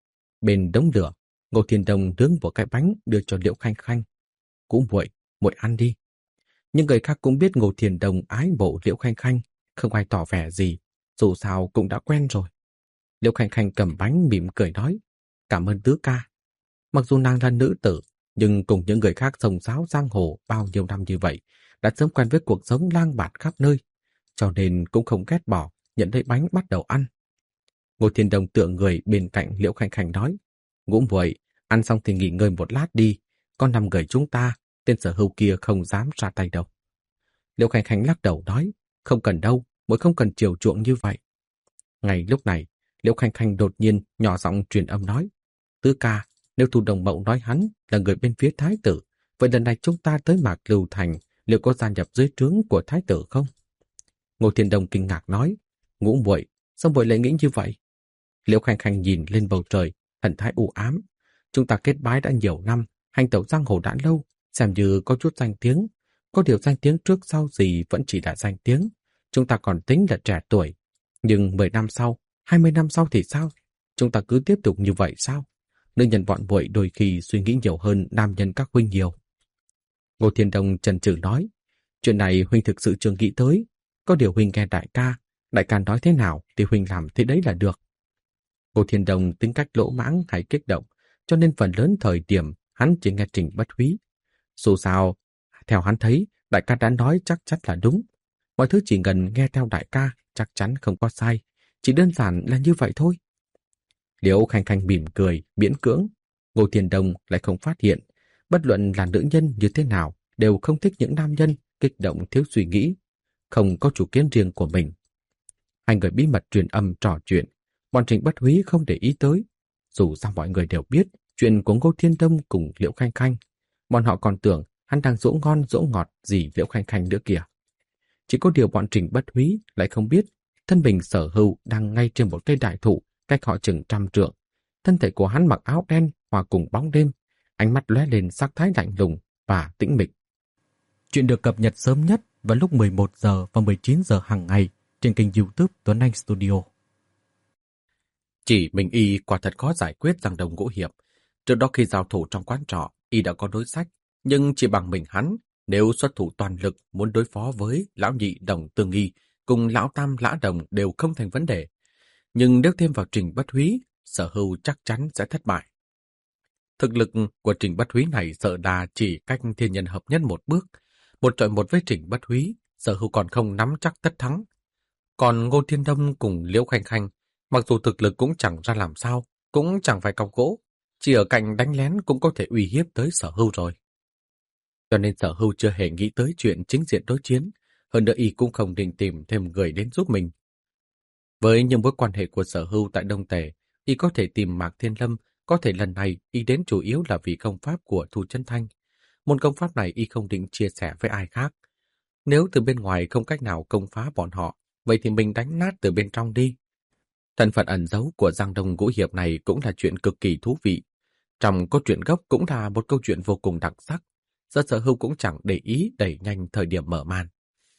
Bên đống lửa, Ngô Thiên Đông nướng một cái bánh đưa cho Liễu Khanh Khanh. Cũng muội ăn đi. Nhưng người khác cũng biết Ngô Thiên Đông ái mộ Liễu Khanh Khanh, không ai tỏ vẻ gì, dù sao cũng đã quen rồi. Liễu Khanh Khanh cầm bánh mỉm cười nói, cảm ơn tứ ca. Mặc dù nàng là nữ tử, nhưng cùng những người khác sông sáo giang hồ bao nhiêu năm như vậy, đã sớm quen với cuộc sống lang bạt khắp nơi, cho nên cũng không ghét bỏ, nhận lấy bánh bắt đầu ăn. Ngô Thiên Đông tựa người bên cạnh Liễu Khanh Khanh nói, Ngũ muội, ăn xong thì nghỉ ngơi một lát đi, con 5 người chúng ta, tên Sở Hưu kia không dám ra tay đâu. Liễu Khanh Khanh lắc đầu nói, không cần đâu, muội không cần chiều chuộng như vậy. Ngay lúc này, Liễu Khanh Khanh đột nhiên nhỏ giọng truyền âm nói, tứ ca, nếu Thu Đồng Mậu nói hắn là người bên phía thái tử, vậy lần này chúng ta tới Mạc Lưu Thành liệu có gia nhập dưới trướng của thái tử không? Ngô Thiên Đông kinh ngạc nói, Ngũ muội, sao muội lại nghĩ như vậy? Liễu Khanh Khanh nhìn lên bầu trời, thần thái u ám. Chúng ta kết bái đã nhiều năm, hành tẩu giang hồ đã lâu, xem như có chút danh tiếng. Có điều danh tiếng trước sau gì vẫn chỉ là danh tiếng. Chúng ta còn tính là trẻ tuổi. Nhưng 10 năm sau, 20 năm sau thì sao? Chúng ta cứ tiếp tục như vậy sao? Nữ nhân bọn muội đôi khi suy nghĩ nhiều hơn nam nhân các huynh nhiều. Ngô Thiên Đông chần chừ nói, chuyện này huynh thực sự chưa nghĩ tới. Có điều huynh nghe đại ca nói thế nào thì huynh làm thế đấy là được. Ngô Thiên Đông tính cách lỗ mãng hay kích động, cho nên phần lớn thời điểm hắn chỉ nghe Trình Bất Húy. Dù sao, theo hắn thấy, đại ca đã nói chắc chắn là đúng. Mọi thứ chỉ cần nghe theo đại ca, chắc chắn không có sai. Chỉ đơn giản là như vậy thôi. Liễu Khanh Khanh mỉm cười, miễn cưỡng. Ngô Thiên Đông lại không phát hiện. Bất luận là nữ nhân như thế nào, đều không thích những nam nhân kích động thiếu suy nghĩ, không có chủ kiến riêng của mình. Hai người bí mật truyền âm trò chuyện, bọn Trình Bất Húy không để ý tới. Dù sao mọi người đều biết chuyện của Ngô Thiên Đông cùng Liễu Khanh Khanh, bọn họ còn tưởng hắn đang dỗ ngon dỗ ngọt gì Liễu Khanh Khanh nữa kìa. Chỉ có điều bọn Trình Bất Húy lại không biết, thân mình Sở Hưu đang ngay trên một cây đại thụ, cách họ chừng 100 trượng. Thân thể của hắn mặc áo đen hòa cùng bóng đêm, ánh mắt lóe lên sắc thái lạnh lùng và tĩnh mịch. Chuyện được cập nhật sớm nhất vào lúc 11 giờ và 19 giờ hàng ngày trên kênh YouTube Tuấn Anh Studio. Chỉ mình y quả thật khó giải quyết Giang Đông Ngũ Hiệp. Trước đó khi giao thủ trong quán trọ, y đã có đối sách, nhưng chỉ bằng mình hắn, nếu xuất thủ toàn lực muốn đối phó với lão nhị Đồng Tương Nghi cùng lão tam Lã Đồng đều không thành vấn đề. Nhưng nếu thêm vào Trình Bất Húy, Sở Hưu chắc chắn sẽ thất bại. Thực lực của Trình Bất Húy này sợ là chỉ cách thiên nhân hợp nhất một bước. Một chọi một với Trình Bất Húy, Sở Hưu còn không nắm chắc tất thắng. Còn Ngô Thiên Đông cùng Liễu Khanh Khanh, mặc dù thực lực cũng chẳng ra làm sao, cũng chẳng phải cọc gỗ, chỉ ở cạnh đánh lén cũng có thể uy hiếp tới Sở Hưu rồi. Cho nên Sở Hưu chưa hề nghĩ tới chuyện chính diện đối chiến, hơn nữa y cũng không định tìm thêm người đến giúp mình. Với những mối quan hệ của Sở Hưu tại Đông Tề, y có thể tìm Mạc Thiên Lâm, có thể lần này y đến chủ yếu là vì công pháp của Thu Chân Thanh. Môn công pháp này y không định chia sẻ với ai khác. Nếu từ bên ngoài không cách nào công phá bọn họ, vậy thì mình đánh nát từ bên trong đi. Thân phận ẩn giấu của Giang Đông Ngũ Hiệp này cũng là chuyện cực kỳ thú vị. Trong cốt truyện gốc cũng là một câu chuyện vô cùng đặc sắc. Sở Hưu cũng chẳng để ý đẩy nhanh thời điểm mở màn.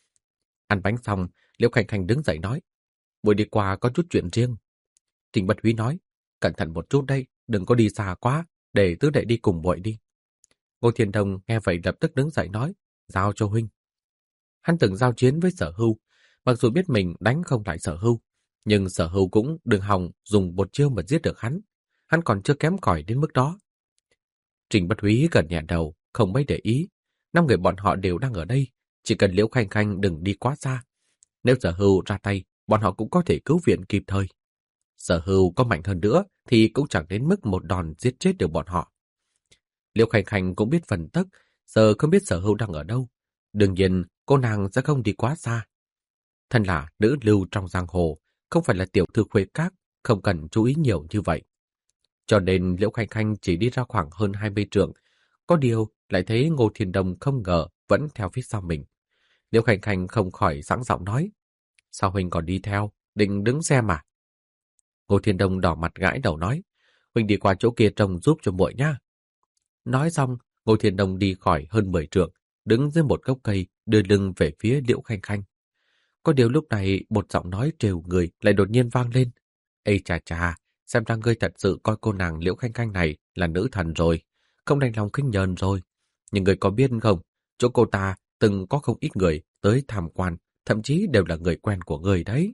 Ăn bánh xong, Liễu Khanh Khanh đứng dậy nói, buổi đi qua có chút chuyện riêng. Trình Bất Húy nói, cẩn thận một chút đây, đừng có đi xa quá, để tứ đệ đi cùng muội đi. Ngô Thiên Đông nghe vậy lập tức đứng dậy nói, giao cho huynh. Hắn từng giao chiến với Sở Hưu, mặc dù biết mình đánh không lại Sở Hưu, nhưng Sở Hưu cũng đừng hòng dùng một chiêu mà giết được hắn. Hắn còn chưa kém cỏi đến mức đó. Trình Bất Húy gần nhẹ đầu, không mấy để ý. 5 người bọn họ đều đang ở đây, chỉ cần Liễu Khanh Khanh đừng đi quá xa. Nếu Sở Hưu ra tay, bọn họ cũng có thể cứu viện kịp thời. Sở Hưu có mạnh hơn nữa thì cũng chẳng đến mức một đòn giết chết được bọn họ. Liễu Khanh Khanh cũng biết phần tắc, giờ không biết Sở Hưu đang ở đâu. Đương nhiên, cô nàng sẽ không đi quá xa. Thân là nữ lưu trong giang hồ, không phải là tiểu thư khuê các, không cần chú ý nhiều như vậy. Cho nên Liễu Khanh Khanh chỉ đi ra khoảng hơn 20 trượng, có điều lại thấy Ngô Thiên Đông không ngờ vẫn theo phía sau mình. Liễu Khanh Khanh không khỏi sẵn giọng nói, sao huynh còn đi theo, định đứng xem à? Ngô Thiên Đông đỏ mặt gãi đầu nói, huynh đi qua chỗ kia trông giúp cho muội nhá. Nói xong, Ngô Thiên Đông đi khỏi hơn 10 trượng, đứng dưới một gốc cây, đưa lưng về phía Liễu Khanh Khanh. Có điều lúc này một giọng nói trêu người lại đột nhiên vang lên. Ây chà chà, xem ra ngươi thật sự coi cô nàng Liễu Khanh Khanh này là nữ thần rồi, không đành lòng khinh nhờn rồi. Nhưng ngươi có biết không, chỗ cô ta từng có không ít người tới tham quan, thậm chí đều là người quen của ngươi đấy.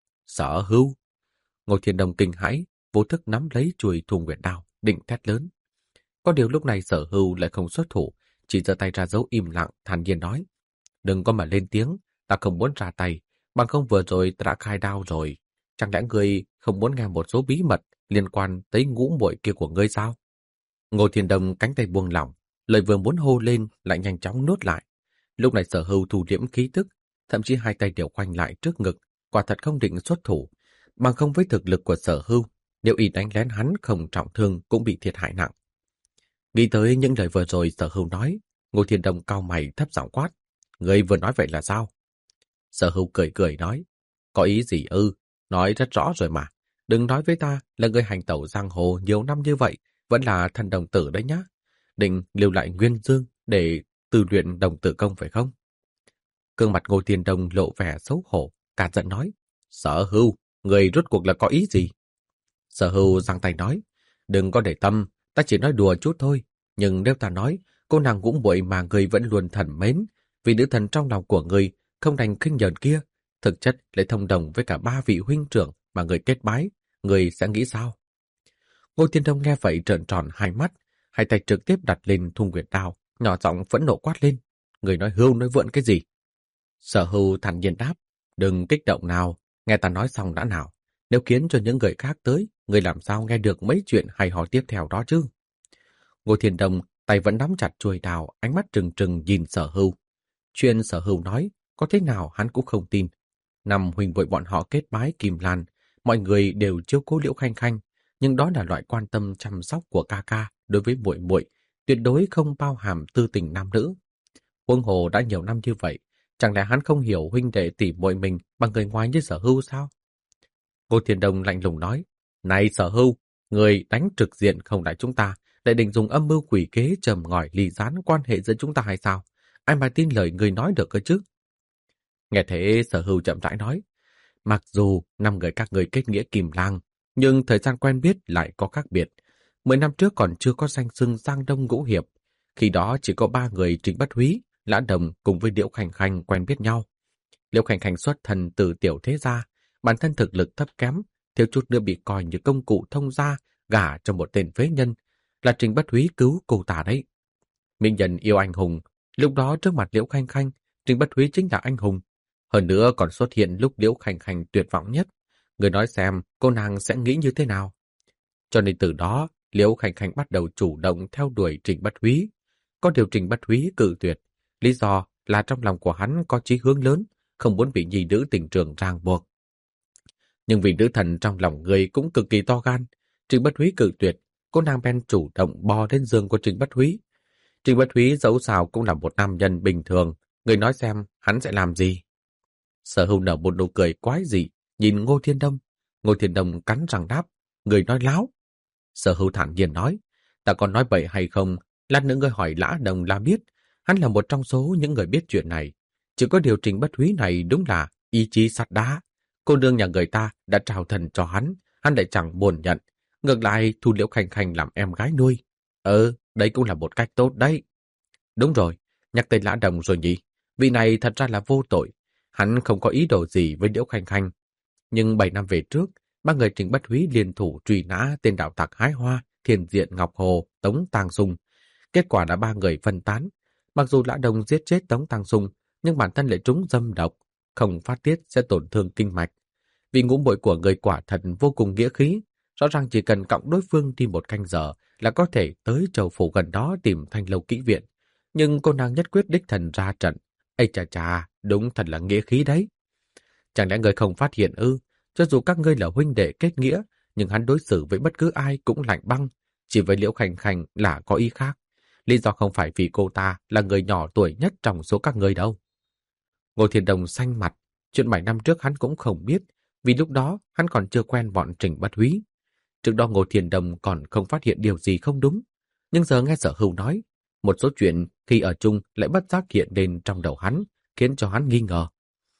Sở Hưu. Ngô Thiên Đông kinh hãi, vô thức nắm lấy chuôi Thu Nguyệt đao, định thét lớn. Có điều lúc này Sở Hưu lại không xuất thủ, chỉ giơ tay ra dấu im lặng, thản nhiên nói. Đừng có mà lên tiếng, ta không muốn ra tay, bằng không vừa rồi ta đã khai đao rồi. Chẳng lẽ ngươi không muốn nghe một số bí mật liên quan tới ngũ muội kia của ngươi sao? Ngô Thiên Đông cánh tay buông lỏng, lời vừa muốn hô lên lại nhanh chóng nuốt lại. Lúc này Sở Hưu thu liễm khí tức, thậm chí hai tay đều khoanh lại trước ngực, quả thật không định xuất thủ. Bằng không với thực lực của Sở Hưu, nếu y đánh lén hắn không trọng thương cũng bị thiệt hại nặng. Nghĩ tới những lời vừa rồi Sở Hưu nói, Ngô Thiên Đông cau mày thấp giọng quát. Ngươi vừa nói vậy là sao? Sở Hưu cười cười nói. Có ý gì ư? Nói rất rõ rồi mà. Đừng nói với ta là ngươi hành tẩu giang hồ nhiều năm như vậy, vẫn là thần đồng tử đấy nhá. Định lưu lại Nguyên Dương để tu luyện đồng tử công phải không? Gương mặt Ngô Thiên Đông lộ vẻ xấu hổ, cả giận nói. Sở Hưu, người rốt cuộc là có ý gì? Sở Hưu giang tay nói. Đừng có để tâm, ta chỉ nói đùa chút thôi. Nhưng nếu ta nói, cô nàng Ngũ Muội mà người vẫn luôn thần mến, vì nữ thần trong lòng của người không đành khinh nhờn kia, thực chất lại thông đồng với cả 3 vị huynh trưởng mà người kết bái, người sẽ nghĩ sao? Ngô Thiên Đông nghe vậy trợn tròn hai mắt, hai tay trực tiếp đặt lên Thu Nguyệt đao, nhỏ giọng phẫn nộ quát lên. Người nói hưu nói vượn cái gì? Sở Hưu thản nhiên đáp, đừng kích động nào, nghe ta nói xong đã nào. Nếu khiến cho những người khác tới, người làm sao nghe được mấy chuyện hay ho tiếp theo đó chứ? Ngô Thiên Đông tay vẫn nắm chặt chuôi đao, ánh mắt trừng trừng nhìn Sở Hưu. Chuyện Sở Hưu nói, có thế nào hắn cũng không tin. Năm huynh muội bọn họ kết bái Kim Lan, mọi người đều chiếu cố Liễu Khanh Khanh, nhưng đó là loại quan tâm chăm sóc của ca ca đối với muội muội, tuyệt đối không bao hàm tư tình nam nữ. Huống hồ đã nhiều năm như vậy, chẳng lẽ hắn không hiểu huynh đệ tỷ muội mình bằng người ngoài như Sở Hưu sao? Ngô Thiên Đông lạnh lùng nói, này Sở Hưu, người đánh trực diện không lại chúng ta, lại định dùng âm mưu quỷ kế trầm ngòi ly gián quan hệ giữa chúng ta hay sao? Ai mà tin lời người nói được cơ chứ? Nghe thế Sở Hưu chậm rãi nói, mặc dù 5 người các người kết nghĩa Kim Lang, nhưng thời gian quen biết lại có khác biệt. 10 năm trước còn chưa có danh xưng Giang Đông Ngũ Hiệp, khi đó chỉ có 3 người Trình Bất Húy, Lã Đồng cùng với Liễu Khanh Khanh quen biết nhau. Liễu Khanh Khanh xuất thân từ tiểu thế gia, bản thân thực lực thấp kém, thiếu chút nữa bị coi như công cụ thông gia, gả cho một tên phế nhân, là Trình Bất Húy cứu cô ta đấy. Minh Nhân yêu anh hùng, lúc đó trước mặt Liễu Khanh Khanh, Trình Bất Húy chính là anh hùng. Hơn nữa còn xuất hiện lúc Liễu Khanh Khanh tuyệt vọng nhất. Người nói xem cô nàng sẽ nghĩ như thế nào. Cho nên từ đó, Liễu Khanh Khanh bắt đầu chủ động theo đuổi Trình Bất Húy. Có điều Trình Bất Húy cự tuyệt. Lý do là trong lòng của hắn có chí hướng lớn, không muốn bị nhi nữ tình trường ràng buộc. Nhưng vì nữ thần trong lòng ngươi cũng cực kỳ to gan, Trình Bất Húy cự tuyệt, cô nàng bèn chủ động bò lên giường của Trình Bất Húy. Trình Bất Húy dẫu sao cũng là một nam nhân bình thường, người nói xem hắn sẽ làm gì. Sở Hưu nở một nụ cười quái dị, nhìn Ngô Thiên Đông. Ngô Thiên Đông cắn răng đáp, người nói láo. Sở Hưu thản nhiên nói, ta còn nói bậy hay không, lát nữa ngươi hỏi Lã Đồng là biết, hắn là một trong số những người biết chuyện này. Chỉ có điều Trình Bất Húy này đúng là ý chí sắt đá. Cô nương nhà người ta đã trao thần cho hắn lại chẳng buồn nhận. Ngược lại thu Liễu Khanh Khanh làm em gái nuôi. Đấy cũng là một cách tốt đấy. Đúng rồi, nhắc tên Lã Đồng rồi nhỉ. Vị này thật ra là vô tội. Hắn không có ý đồ gì với Liễu Khanh Khanh. Nhưng 7 năm về trước, ba người Trình Bất Húy liên thủ truy nã tên đạo tặc hái hoa, Thiền Diện Ngọc Hồ, Tống Tàng Sung. Kết quả là ba người phân tán. Mặc dù Lã Đồng giết chết Tống Tàng Sung, nhưng bản thân lại trúng dâm độc, không phát tiết sẽ tổn thương kinh mạch. Vì ngũ muội của người quả thật vô cùng nghĩa khí, rõ ràng chỉ cần cõng đối phương đi một canh giờ là có thể tới châu phủ gần đó tìm Thanh Lâu Kỹ Viện. Nhưng cô nàng nhất quyết đích thần ra trận. Ây chà chà, đúng thật là nghĩa khí đấy. Chẳng lẽ người không phát hiện ư? Cho dù các ngươi là huynh đệ kết nghĩa, nhưng hắn đối xử với bất cứ ai cũng lạnh băng, chỉ với Liễu Khanh Khanh là có ý khác. Lý do không phải vì cô ta là người nhỏ tuổi nhất trong số các ngươi đâu. Ngô Thiên Đồng xanh mặt, chuyện 7 năm trước hắn cũng không biết, vì lúc đó hắn còn chưa quen bọn Trình Bất Húy. Trước đó Ngô Thiên Đồng còn không phát hiện điều gì không đúng, nhưng giờ nghe Sở Hưu nói, một số chuyện khi ở chung lại bất giác hiện lên trong đầu hắn, khiến cho hắn nghi ngờ.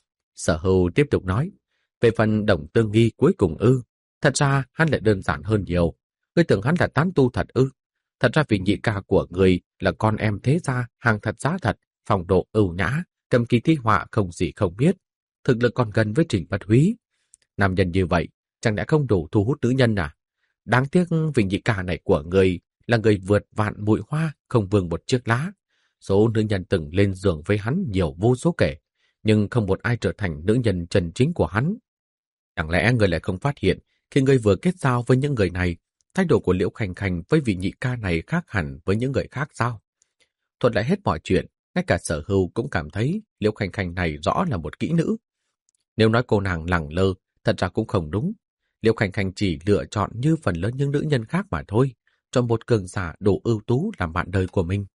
Sở Hưu tiếp tục nói, về phần Đồng Tương Nghi cuối cùng ư, thật ra hắn lại đơn giản hơn nhiều. Ngươi tưởng hắn là tán tu thật ư? Thật ra vì nhị ca của người là con em thế gia, hàng thật giá thật, phong độ ưu nhã, cầm kỳ thi họa không gì không biết, thực lực còn gần với Trình Bất Húy. Nam nhân như vậy, chẳng lẽ không đủ thu hút nữ nhân à? Đáng tiếc vì nhị ca này của người là người vượt vạn bụi hoa, không vương một chiếc lá. Số nữ nhân từng lên giường với hắn nhiều vô số kể, nhưng không một ai trở thành nữ nhân chân chính của hắn. Chẳng lẽ người lại không phát hiện, khi người vừa kết giao với những người này, thái độ của Liễu Khanh Khanh với vị nhị ca này khác hẳn với những người khác sao? Thuật lại hết mọi chuyện, ngay cả Sở Hưu cũng cảm thấy Liễu Khanh Khanh này rõ là một kỹ nữ. Nếu nói cô nàng lẳng lơ, thật ra cũng không đúng. Liễu Khanh Khanh chỉ lựa chọn như phần lớn những nữ nhân khác mà thôi, cho một cường giả đủ ưu tú làm bạn đời của mình.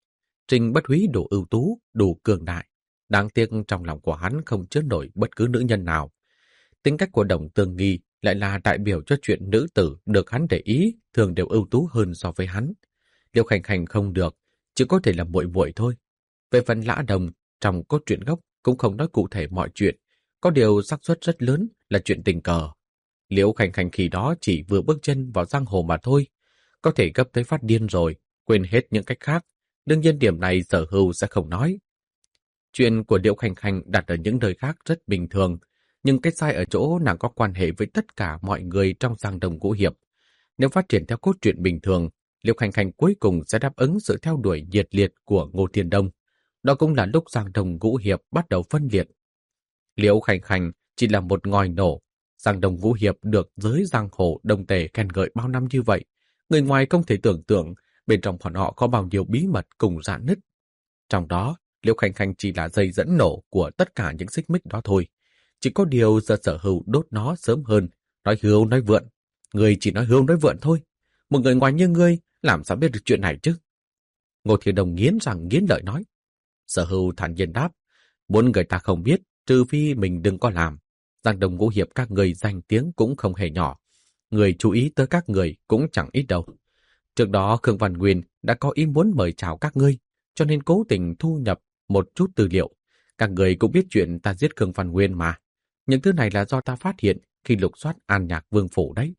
Trình Bất Húy đủ ưu tú, đủ cường đại. Đáng tiếc trong lòng của hắn không chứa nổi bất cứ nữ nhân nào. Tính cách của Đồng Tương Nghi lại là đại biểu cho chuyện nữ tử được hắn để ý thường đều ưu tú hơn so với hắn. Liễu Khanh Khanh không được, chỉ có thể là muội muội thôi. Về phần Lã Đồng, trong cốt truyện gốc cũng không nói cụ thể mọi chuyện, có điều xác suất rất lớn là chuyện tình cờ. Liễu Khanh Khanh khi đó chỉ vừa bước chân vào giang hồ mà thôi, có thể gấp tới phát điên rồi, quên hết những cách khác. Đương nhiên điểm này Sở Hưu sẽ không nói. Chuyện của Liễu Khanh Khanh đặt ở những nơi khác rất bình thường, nhưng cái sai ở chỗ nàng có quan hệ với tất cả mọi người trong giang đồng ngũ hiệp. Nếu phát triển theo cốt truyện bình thường, Liễu Khanh Khanh cuối cùng sẽ đáp ứng sự theo đuổi nhiệt liệt của Ngô Thiên Đông. Đó cũng là lúc giang đồng ngũ hiệp bắt đầu phân liệt. Liễu Khanh Khanh chỉ là một ngòi nổ. Giang đồng ngũ hiệp được giới giang hồ Đông Tề khen ngợi bao năm như vậy. Người ngoài không thể tưởng tượng bên trong bọn họ có bao nhiêu bí mật cùng rạn nứt. Trong đó, Liễu Khanh Khanh chỉ là dây dẫn nổ của tất cả những xích mích đó thôi. Chỉ có điều giờ Sở Hưu đốt nó sớm hơn, nói hưu nói vượn. Người chỉ nói hưu nói vượn thôi. Một người ngoài như ngươi làm sao biết được chuyện này chứ? Ngô Thiên Đồng nghiến răng nghiến lợi nói. Sở Hưu thản nhiên đáp, muốn người ta không biết, trừ phi mình đừng có làm. Giang đồng ngũ hiệp các người danh tiếng cũng không hề nhỏ. Người chú ý tới các người cũng chẳng ít đâu. Trước đó Khương Văn Nguyên đã có ý muốn mời chào các ngươi, cho nên cố tình thu nhập một chút tư liệu. Các người cũng biết chuyện ta giết Khương Văn Nguyên mà. Những thứ này là do ta phát hiện khi lục soát An Nhạc Vương Phủ đấy.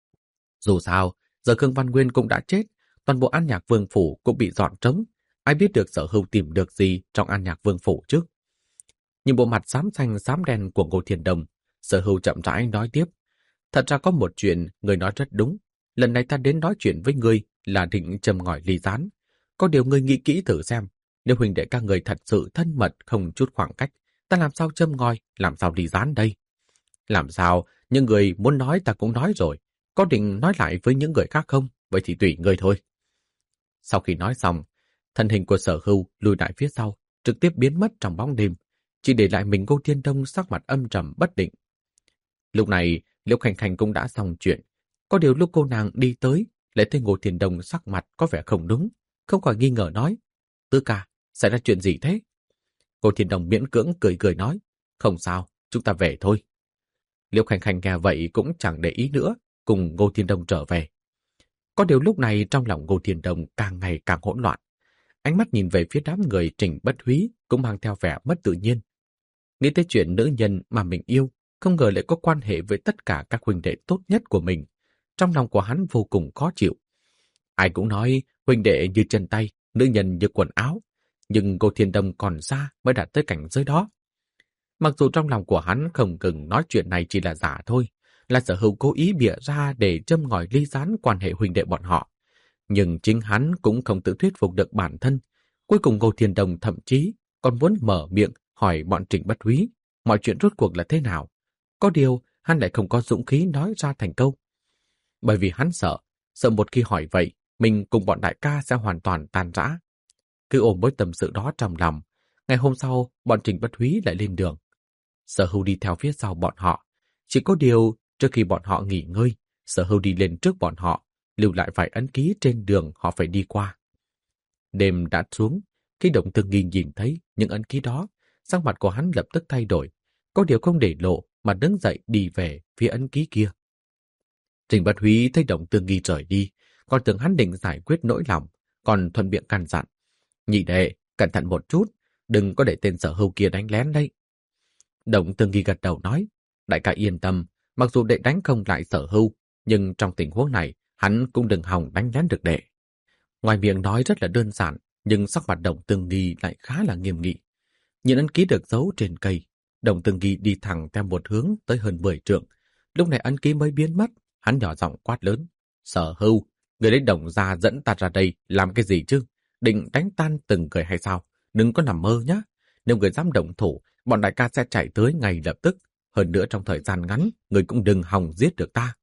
Dù sao, giờ Khương Văn Nguyên cũng đã chết, toàn bộ An Nhạc Vương Phủ cũng bị dọn trống. Ai biết được Sở Hưu tìm được gì trong An Nhạc Vương Phủ chứ? Nhìn bộ mặt xám xanh xám đen của Ngô Thiên Đồng, Sở Hưu chậm rãi nói tiếp. Thật ra có một chuyện người nói rất đúng. Lần này ta đến nói chuyện với ngươi là định châm ngòi ly gián. Có điều ngươi nghĩ kỹ thử xem. Nếu huynh đệ các người thật sự thân mật không chút khoảng cách, ta làm sao châm ngòi, làm sao ly gián đây? Làm sao, những người muốn nói ta cũng nói rồi. Có định nói lại với những người khác không? Vậy thì tùy ngươi thôi. Sau khi nói xong, thân hình của Sở Hưu lùi lại phía sau, trực tiếp biến mất trong bóng đêm, chỉ để lại mình Ngô Thiên Đông sắc mặt âm trầm bất định. Lúc này, Liễu Khanh Khanh cũng đã xong chuyện. Có điều lúc cô nàng đi tới, lại thấy Ngô Thiên Đông sắc mặt có vẻ không đúng, không khỏi nghi ngờ nói: Tứ ca, xảy ra chuyện gì thế? Ngô Thiên Đông miễn cưỡng cười cười nói: Không sao, chúng ta về thôi. Liễu Khanh Khanh nghe vậy cũng chẳng để ý nữa, cùng Ngô Thiên Đông trở về. Có điều lúc này trong lòng Ngô Thiên Đông càng ngày càng hỗn loạn. Ánh mắt nhìn về phía đám người Trình Bất Húy cũng mang theo vẻ mất tự nhiên. Nghĩ tới chuyện nữ nhân mà mình yêu, không ngờ lại có quan hệ với tất cả các huynh đệ tốt nhất của mình. Trong lòng của hắn vô cùng khó chịu. Ai cũng nói huynh đệ như chân tay, nữ nhân như quần áo. Nhưng Ngô Thiên Đông còn xa mới đạt tới cảnh giới đó. Mặc dù trong lòng của hắn không ngừng nói chuyện này chỉ là giả thôi, là Sở Hữu cố ý bịa ra để châm ngòi ly gián quan hệ huynh đệ bọn họ. Nhưng chính hắn cũng không tự thuyết phục được bản thân. Cuối cùng Ngô Thiên Đông thậm chí còn muốn mở miệng hỏi bọn Trình Bất Húy mọi chuyện rốt cuộc là thế nào. Có điều hắn lại không có dũng khí nói ra thành câu. Bởi vì hắn sợ một khi hỏi vậy, mình cùng bọn đại ca sẽ hoàn toàn tan rã. Cứ ôm mối tâm sự đó trong lòng. Ngày hôm sau, bọn Trình Bất Húy lại lên đường. Sở Hữu đi theo phía sau bọn họ. Chỉ có điều, trước khi bọn họ nghỉ ngơi, Sở Hữu đi lên trước bọn họ, lưu lại vài ấn ký trên đường họ phải đi qua. Đêm đã xuống, khi Động Tương Nghi nhìn thấy những ấn ký đó, sắc mặt của hắn lập tức thay đổi, có điều không để lộ mà đứng dậy đi về phía ấn ký kia. Trình Bất Húy thấy Động Tương Nghi rời đi, còn tưởng hắn định giải quyết nỗi lòng, còn thuận miệng căn dặn: Nhị đệ, cẩn thận một chút, đừng có để tên Sở Hữu kia đánh lén đây. Động Tương Nghi gật đầu nói: Đại ca yên tâm, mặc dù đệ đánh không lại Sở Hữu, nhưng trong tình huống này, hắn cũng đừng hòng đánh lén được đệ. Ngoài miệng nói rất là đơn giản, nhưng sắc mặt Động Tương Nghi lại khá là nghiêm nghị. Nhìn ấn ký được giấu trên cây, Động Tương Nghi đi thẳng theo một hướng tới hơn 10 trượng. Lúc này ấn ký mới biến mất, hắn nhỏ giọng quát lớn: Sở Hữu, người lấy Đồng gia dẫn ta ra đây làm cái gì chứ? Định đánh tan từng người hay sao? Đừng có nằm mơ nhé. Nếu người dám động thủ, bọn đại ca sẽ chạy tới ngay lập tức. Hơn nữa trong thời gian ngắn, người cũng đừng hòng giết được ta.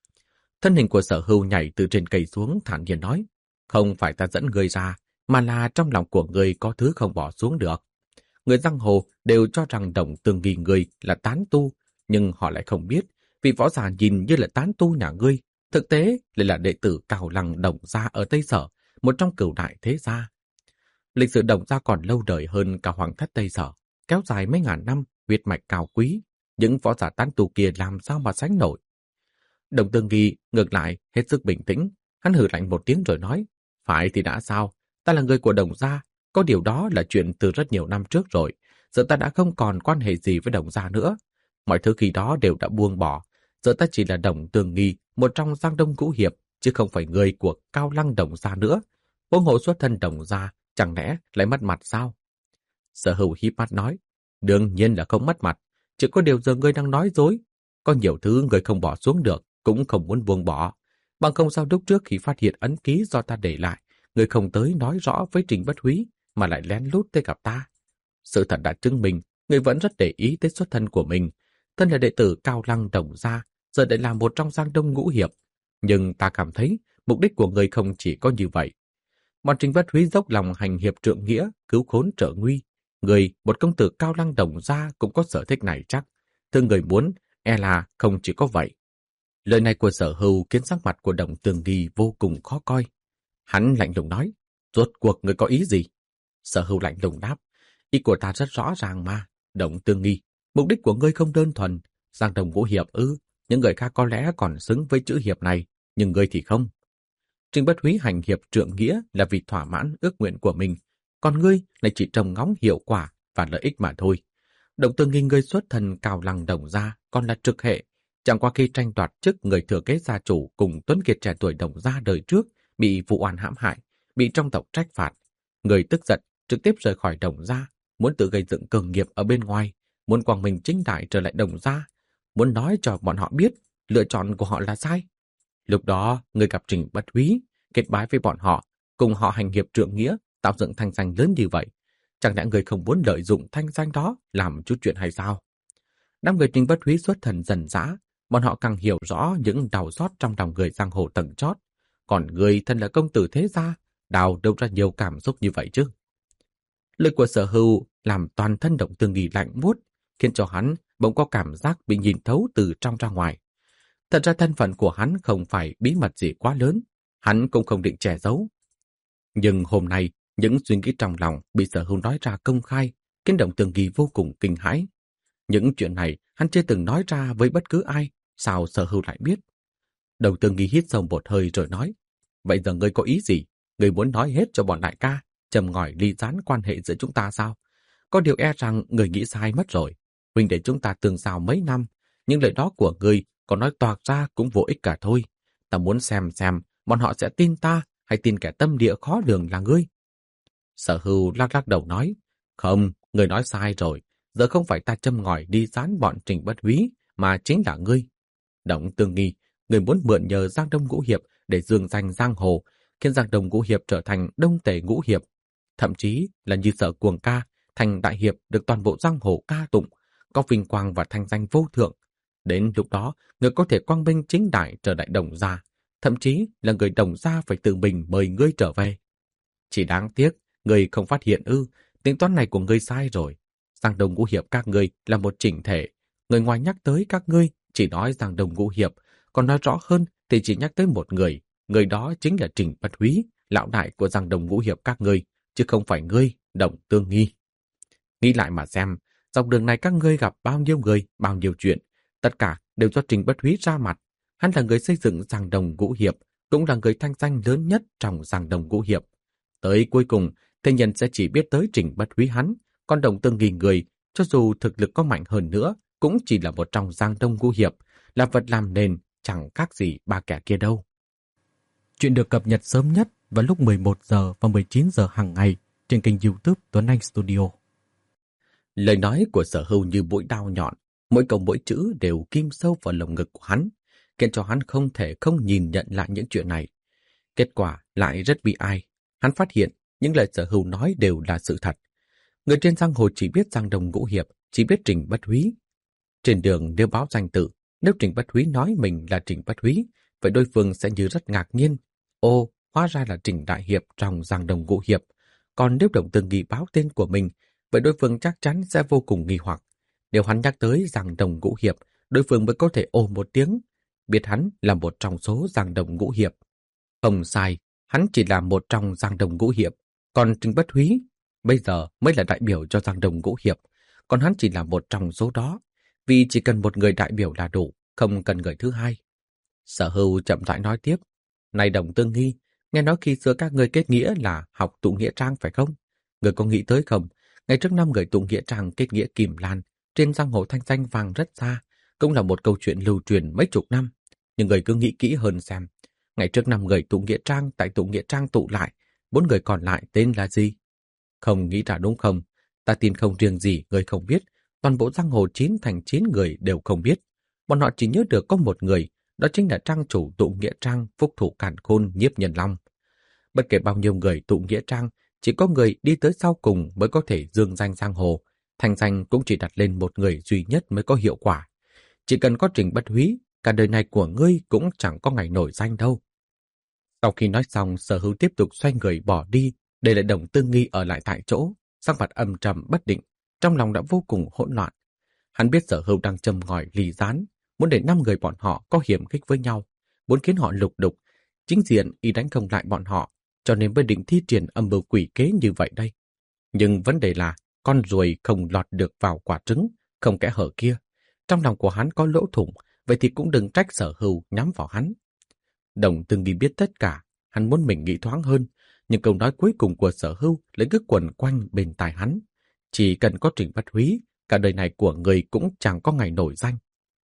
Thân hình của Sở Hữu nhảy từ trên cây xuống thản nhiên nói: Không phải ta dẫn người ra, mà là trong lòng của người có thứ không bỏ xuống được. Người giang hồ đều cho rằng Động Tương Nghi người là tán tu, nhưng họ lại không biết, vị võ giả nhìn như là tán tu nhà ngươi, thực tế lại là đệ tử Cào Lăng Đồng gia ở Tây Sở, một trong cửu đại thế gia. Lịch sử Đồng gia còn lâu đời hơn cả Hoàng thất Tây Sở, kéo dài mấy ngàn năm, huyết mạch cao quý, những võ giả tán tu kia làm sao mà sánh nổi. Động Tương Nghi ngược lại hết sức bình tĩnh, hắn hừ lạnh một tiếng rồi nói: Phải thì đã sao, ta là người của Đồng gia, có điều đó là chuyện từ rất nhiều năm trước rồi, giờ ta đã không còn quan hệ gì với Đồng gia nữa. Mọi thứ khi đó đều đã buông bỏ, giờ ta chỉ là Động Tương Nghi, một trong Giang Đông Ngũ Hiệp, chứ không phải người của Cao Lăng Đồng gia nữa. Huống hộ xuất thân Đồng gia, chẳng lẽ lại mất mặt sao? Sở Hữu híp mắt nói: Đương nhiên là không mất mặt, chỉ có điều giờ ngươi đang nói dối. Có nhiều thứ ngươi không bỏ xuống được, cũng không muốn buông bỏ. Bằng không sao lúc trước khi phát hiện ấn ký do ta để lại, ngươi không tới nói rõ với Trình Bất Húy, mà lại lén lút tới gặp ta. Sự thật đã chứng minh, ngươi vẫn rất để ý tới xuất thân của mình. Thân là đệ tử Cao Lăng Đồng gia, giờ lại là một trong Giang Đông Ngũ Hiệp. Nhưng ta cảm thấy, mục đích của ngươi không chỉ có như vậy. Bọn Trình Bất Húy dốc lòng hành hiệp trượng nghĩa, cứu khốn trợ nguy. Người, một công tử Cao Lăng Đồng gia cũng có sở thích này chắc. Thương người muốn, e là không chỉ có vậy. Lời này của Sở Hữu khiến sắc mặt của Động Tương Nghi vô cùng khó coi. Hắn lạnh lùng nói: Rốt cuộc người có ý gì? Sở Hữu lạnh lùng đáp: Ý của ta rất rõ ràng mà, Động Tương Nghi. Mục đích của ngươi không đơn thuần. Giang Đông Ngũ Hiệp ư? Những người khác có lẽ còn xứng với chữ hiệp này, nhưng ngươi thì không. Trình Bất Húy hành hiệp trượng nghĩa là vì thỏa mãn ước nguyện của mình, còn ngươi lại chỉ trông ngóng hiệu quả và lợi ích mà thôi. Động Tương Nghi ngươi xuất thân Cào Lăng Đồng gia còn là trực hệ, chẳng qua khi tranh đoạt chức người thừa kế gia chủ cùng Tuấn Kiệt trẻ tuổi Đồng gia đời trước bị vụ oan hãm hại, bị trong tộc trách phạt, người tức giận trực tiếp rời khỏi Đồng gia, muốn tự gây dựng cơ nghiệp ở bên ngoài, muốn quang minh chính đại trở lại Đồng gia, muốn nói cho bọn họ biết lựa chọn của họ là sai. Lúc đó, người gặp Trình Bất Húy, kết bái với bọn họ, cùng họ hành hiệp trượng nghĩa, tạo dựng thanh danh lớn như vậy. Chẳng lẽ người không muốn lợi dụng thanh danh đó làm chút chuyện hay sao? Đám người Trình Bất Húy xuất thần dần dã, bọn họ càng hiểu rõ những đau xót trong lòng người giang hồ tầng chót. Còn người thân là công tử thế gia, đào đâu ra nhiều cảm xúc như vậy chứ? Lời của Sở Hữu làm toàn thân Động Tương Nghi lạnh buốt, khiến cho hắn bỗng có cảm giác bị nhìn thấu từ trong ra ngoài. Thật ra thân phận của hắn không phải bí mật gì quá lớn, hắn cũng không định che giấu. Nhưng hôm nay, những suy nghĩ trong lòng bị Sở Hưu nói ra công khai, khiến Đồng Tương Nghi vô cùng kinh hãi. Những chuyện này hắn chưa từng nói ra với bất cứ ai, sao Sở Hưu lại biết? Đồng Tương Nghi hít sâu một hơi rồi nói, vậy giờ ngươi có ý gì? Ngươi muốn nói hết cho bọn đại ca, châm ngòi ly gián quan hệ giữa chúng ta sao? Có điều e rằng người nghĩ sai mất rồi. Huynh để chúng ta tương giao mấy năm, những lời đó của ngươi có nói toạc ra cũng vô ích cả thôi. Ta muốn xem bọn họ sẽ tin ta hay tin kẻ tâm địa khó lường là ngươi. Sở Hưu lắc lắc đầu nói, không, ngươi nói sai rồi. Giờ không phải ta châm ngòi đi gián bọn Trình Bất Húy, mà chính là ngươi. Động Tương Nghi, ngươi muốn mượn nhờ Giang Đông Ngũ Hiệp để dương danh giang hồ, khiến Giang Đông Ngũ Hiệp trở thành Đông Tề Ngũ Hiệp. Thậm chí là như Sở Cuồng ca, thành đại hiệp được toàn bộ giang hồ ca tụng, có vinh quang và thanh danh vô thượng. Đến lúc đó, ngươi có thể quang minh chính đại trở lại Đồng gia, thậm chí là người Đồng gia phải tự mình mời ngươi trở về. Chỉ đáng tiếc, ngươi không phát hiện tính toán này của ngươi sai rồi. Giang Đông Ngũ Hiệp các ngươi là một chỉnh thể. Người ngoài nhắc tới các ngươi chỉ nói Giang Đông Ngũ Hiệp, còn nói rõ hơn thì chỉ nhắc tới một người đó chính là Trình Bất Húy, lão đại của Giang Đông Ngũ Hiệp các ngươi, chứ không phải ngươi, Động Tương Nghi. Nghĩ lại mà xem, dọc đường này các ngươi gặp bao nhiêu người, bao nhiêu chuyện, tất cả đều do Trình Bất Húy ra mặt. Hắn là người xây dựng Giang Đông Ngũ Hiệp, cũng là người thanh danh lớn nhất trong Giang Đông Ngũ Hiệp. Tới cuối cùng, thế nhân sẽ chỉ biết tới Trình Bất Húy hắn, còn Động Tương Nghi người, cho dù thực lực có mạnh hơn nữa, cũng chỉ là một trong Giang Đông Ngũ Hiệp, là vật làm nền, chẳng khác gì ba kẻ kia đâu. Chuyện được cập nhật sớm nhất vào lúc 11 giờ và 19 giờ hàng ngày trên kênh YouTube Tuấn Anh Studio. Lời nói của Sở Hưu như mũi đao nhọn, mỗi câu mỗi chữ đều kim sâu vào lồng ngực của hắn, khiến cho hắn không thể không nhìn nhận lại những chuyện này. Kết quả lại rất bi ai. Hắn phát hiện những lời Sở Hưu nói đều là sự thật. Người trên giang hồ chỉ biết Giang Đông Ngũ Hiệp, chỉ biết Trình Bất Húy. Trên đường nêu báo danh tự, nếu Trình Bất Húy nói mình là Trình Bất Húy, vậy đối phương sẽ như rất ngạc nhiên. Ô, hóa ra là Trình Đại Hiệp trong Giang Đông Ngũ Hiệp. Còn nếu Động Tương Nghi báo tên của mình, vậy đối phương chắc chắn sẽ vô cùng nghi hoặc. Nếu hắn nhắc tới Giang Đông Ngũ Hiệp, đối phương mới có thể ồ một tiếng, biết hắn là một trong số Giang Đông Ngũ Hiệp. Không sai, hắn chỉ là một trong Giang Đông Ngũ Hiệp, còn Trình Bất Húy bây giờ mới là đại biểu cho Giang Đông Ngũ Hiệp, còn hắn chỉ là một trong số đó, vì chỉ cần một người đại biểu là đủ, không cần người thứ hai. Sở Hưu chậm rãi nói tiếp, này Động Tương Nghi, nghe nói khi xưa các ngươi kết nghĩa là học tụ nghĩa trang phải không? Người có nghĩ tới không? Ngày trước năm người tụ nghĩa trang kết nghĩa Kim Lan, trên giang hồ thanh danh vang rất xa, cũng là một câu chuyện lưu truyền mấy chục năm. Nhưng người cứ nghĩ kỹ hơn xem, ngày trước năm người tụ nghĩa trang tại tụ nghĩa trang tụ lại, 4 người còn lại tên là gì? Không nghĩ ra đúng không? Ta tin không riêng gì người không biết, toàn bộ giang hồ 9 thành 9 người đều không biết. Bọn họ chỉ nhớ được có một người, đó chính là trang chủ tụ nghĩa trang Phúc Thủ Càn Khôn Nhiếp Nhân Long. Bất kể bao nhiêu người tụ nghĩa trang, chỉ có người đi tới sau cùng mới có thể dương danh giang hồ. Thành danh cũng chỉ đặt lên một người duy nhất mới có hiệu quả. Chỉ cần có Trình Bất Húy, cả đời này của ngươi cũng chẳng có ngày nổi danh đâu. Sau khi nói xong, Sở Hưu tiếp tục xoay người bỏ đi, để lại Động Tương Nghi ở lại tại chỗ, sắc mặt âm trầm bất định, trong lòng đã vô cùng hỗn loạn. Hắn biết Sở Hưu đang châm ngòi ly gián, muốn để 5 người bọn họ có hiểm khích với nhau, muốn khiến họ lục đục, chính diện y đánh không lại bọn họ, cho nên mới định thi triển âm mưu quỷ kế như vậy đây. Nhưng vấn đề là, con ruồi không lọt được vào quả trứng, không kẽ hở kia. Trong lòng của hắn có lỗ thủng, vậy thì cũng đừng trách Sở Hưu nhắm vào hắn. Đồng Tương Nghi biết tất cả, hắn muốn mình nghĩ thoáng hơn, nhưng câu nói cuối cùng của Sở Hưu lại cứ quẩn quanh bên tai hắn. Chỉ cần có Trình Bất Húy, cả đời này của người cũng chẳng có ngày nổi danh.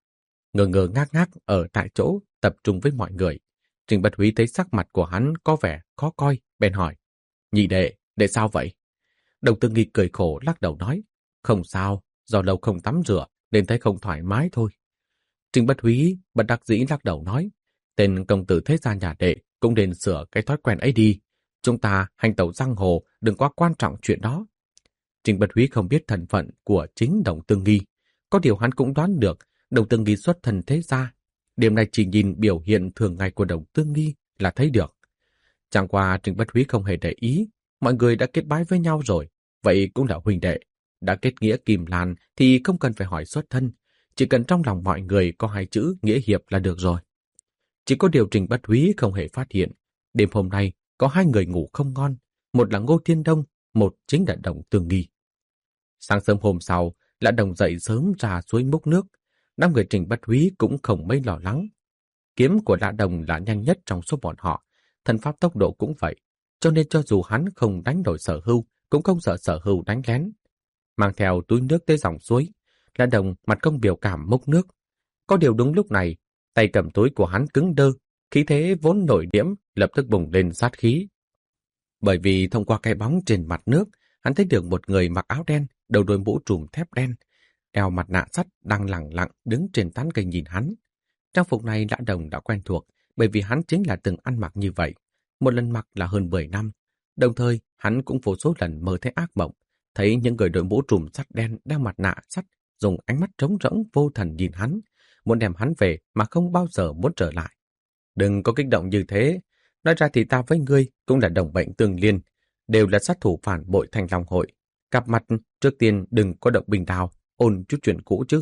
Ngơ ngơ ngác ngác ở tại chỗ, tập trung với mọi người. Trình Bất Húy thấy sắc mặt của hắn có vẻ khó coi, bèn hỏi, nhị đệ, đệ sao vậy? Đồng Tương Nghi cười khổ lắc đầu nói, không sao, do lâu không tắm rửa, nên thấy không thoải mái thôi. Trình Bất Húy bất đắc dĩ lắc đầu nói, tên công tử thế gia nhà đệ cũng nên sửa cái thói quen ấy đi. Chúng ta hành tẩu giang hồ đừng quá quan trọng chuyện đó. Trình Bất Húy không biết thân phận của chính Đồng Tương Nghi. Có điều hắn cũng đoán được Đồng Tương Nghi xuất thân thế gia. Điểm này chỉ nhìn biểu hiện thường ngày của Đồng Tương Nghi là thấy được. Chẳng qua Trình Bất Húy không hề để ý, mọi người đã kết bái với nhau rồi, vậy cũng là huynh đệ. Đã kết nghĩa Kim Lan thì không cần phải hỏi xuất thân, Chỉ cần trong lòng mọi người có hai chữ nghĩa hiệp là được rồi. Chỉ có điều Trình Bất Húy không hề phát hiện. Đêm hôm nay có hai người ngủ không ngon. Một là Ngô Thiên Đông, một chính là Đồng Tương Nghi. Sáng sớm hôm sau, Lã Đồng dậy sớm ra suối múc nước. Năm người Trình Bất Húy cũng không mấy lo lắng. Kiếm của Lã Đồng là nhanh nhất trong số bọn họ. Thần pháp tốc độ cũng vậy. Cho nên cho dù hắn không đánh đổi Sở Hưu, cũng không sợ Sở Hưu đánh lén. Mang theo túi nước tới dòng suối, Lã Đồng mặt không biểu cảm múc nước. Có điều đúng lúc này, tay cầm túi của hắn cứng đơ, khí thế vốn nổi điểm lập tức bùng lên sát khí. Bởi vì thông qua cái bóng trên mặt nước, hắn thấy được một người mặc áo đen, đầu đôi mũ trùm thép đen, đeo mặt nạ sắt đang lẳng lặng đứng trên tán cây nhìn hắn. Trang phục này Lã Đồng đã quen thuộc, bởi vì hắn chính là từng ăn mặc như vậy. Một lần mặc là hơn 10 năm. Đồng thời, hắn cũng vô số lần mơ thấy ác mộng, thấy những người đội mũ trùm sắt đen đeo mặt nạ sắt dùng ánh mắt trống rỗng vô thần nhìn hắn, muốn đem hắn về mà không bao giờ muốn trở lại. Đừng có kích động như thế. Nói ra thì ta với ngươi cũng là đồng bệnh tương liên, đều là sát thủ phản bội Thanh Long hội. Gặp mặt trước tiên đừng có động bình đào, ôn chút chuyện cũ chứ.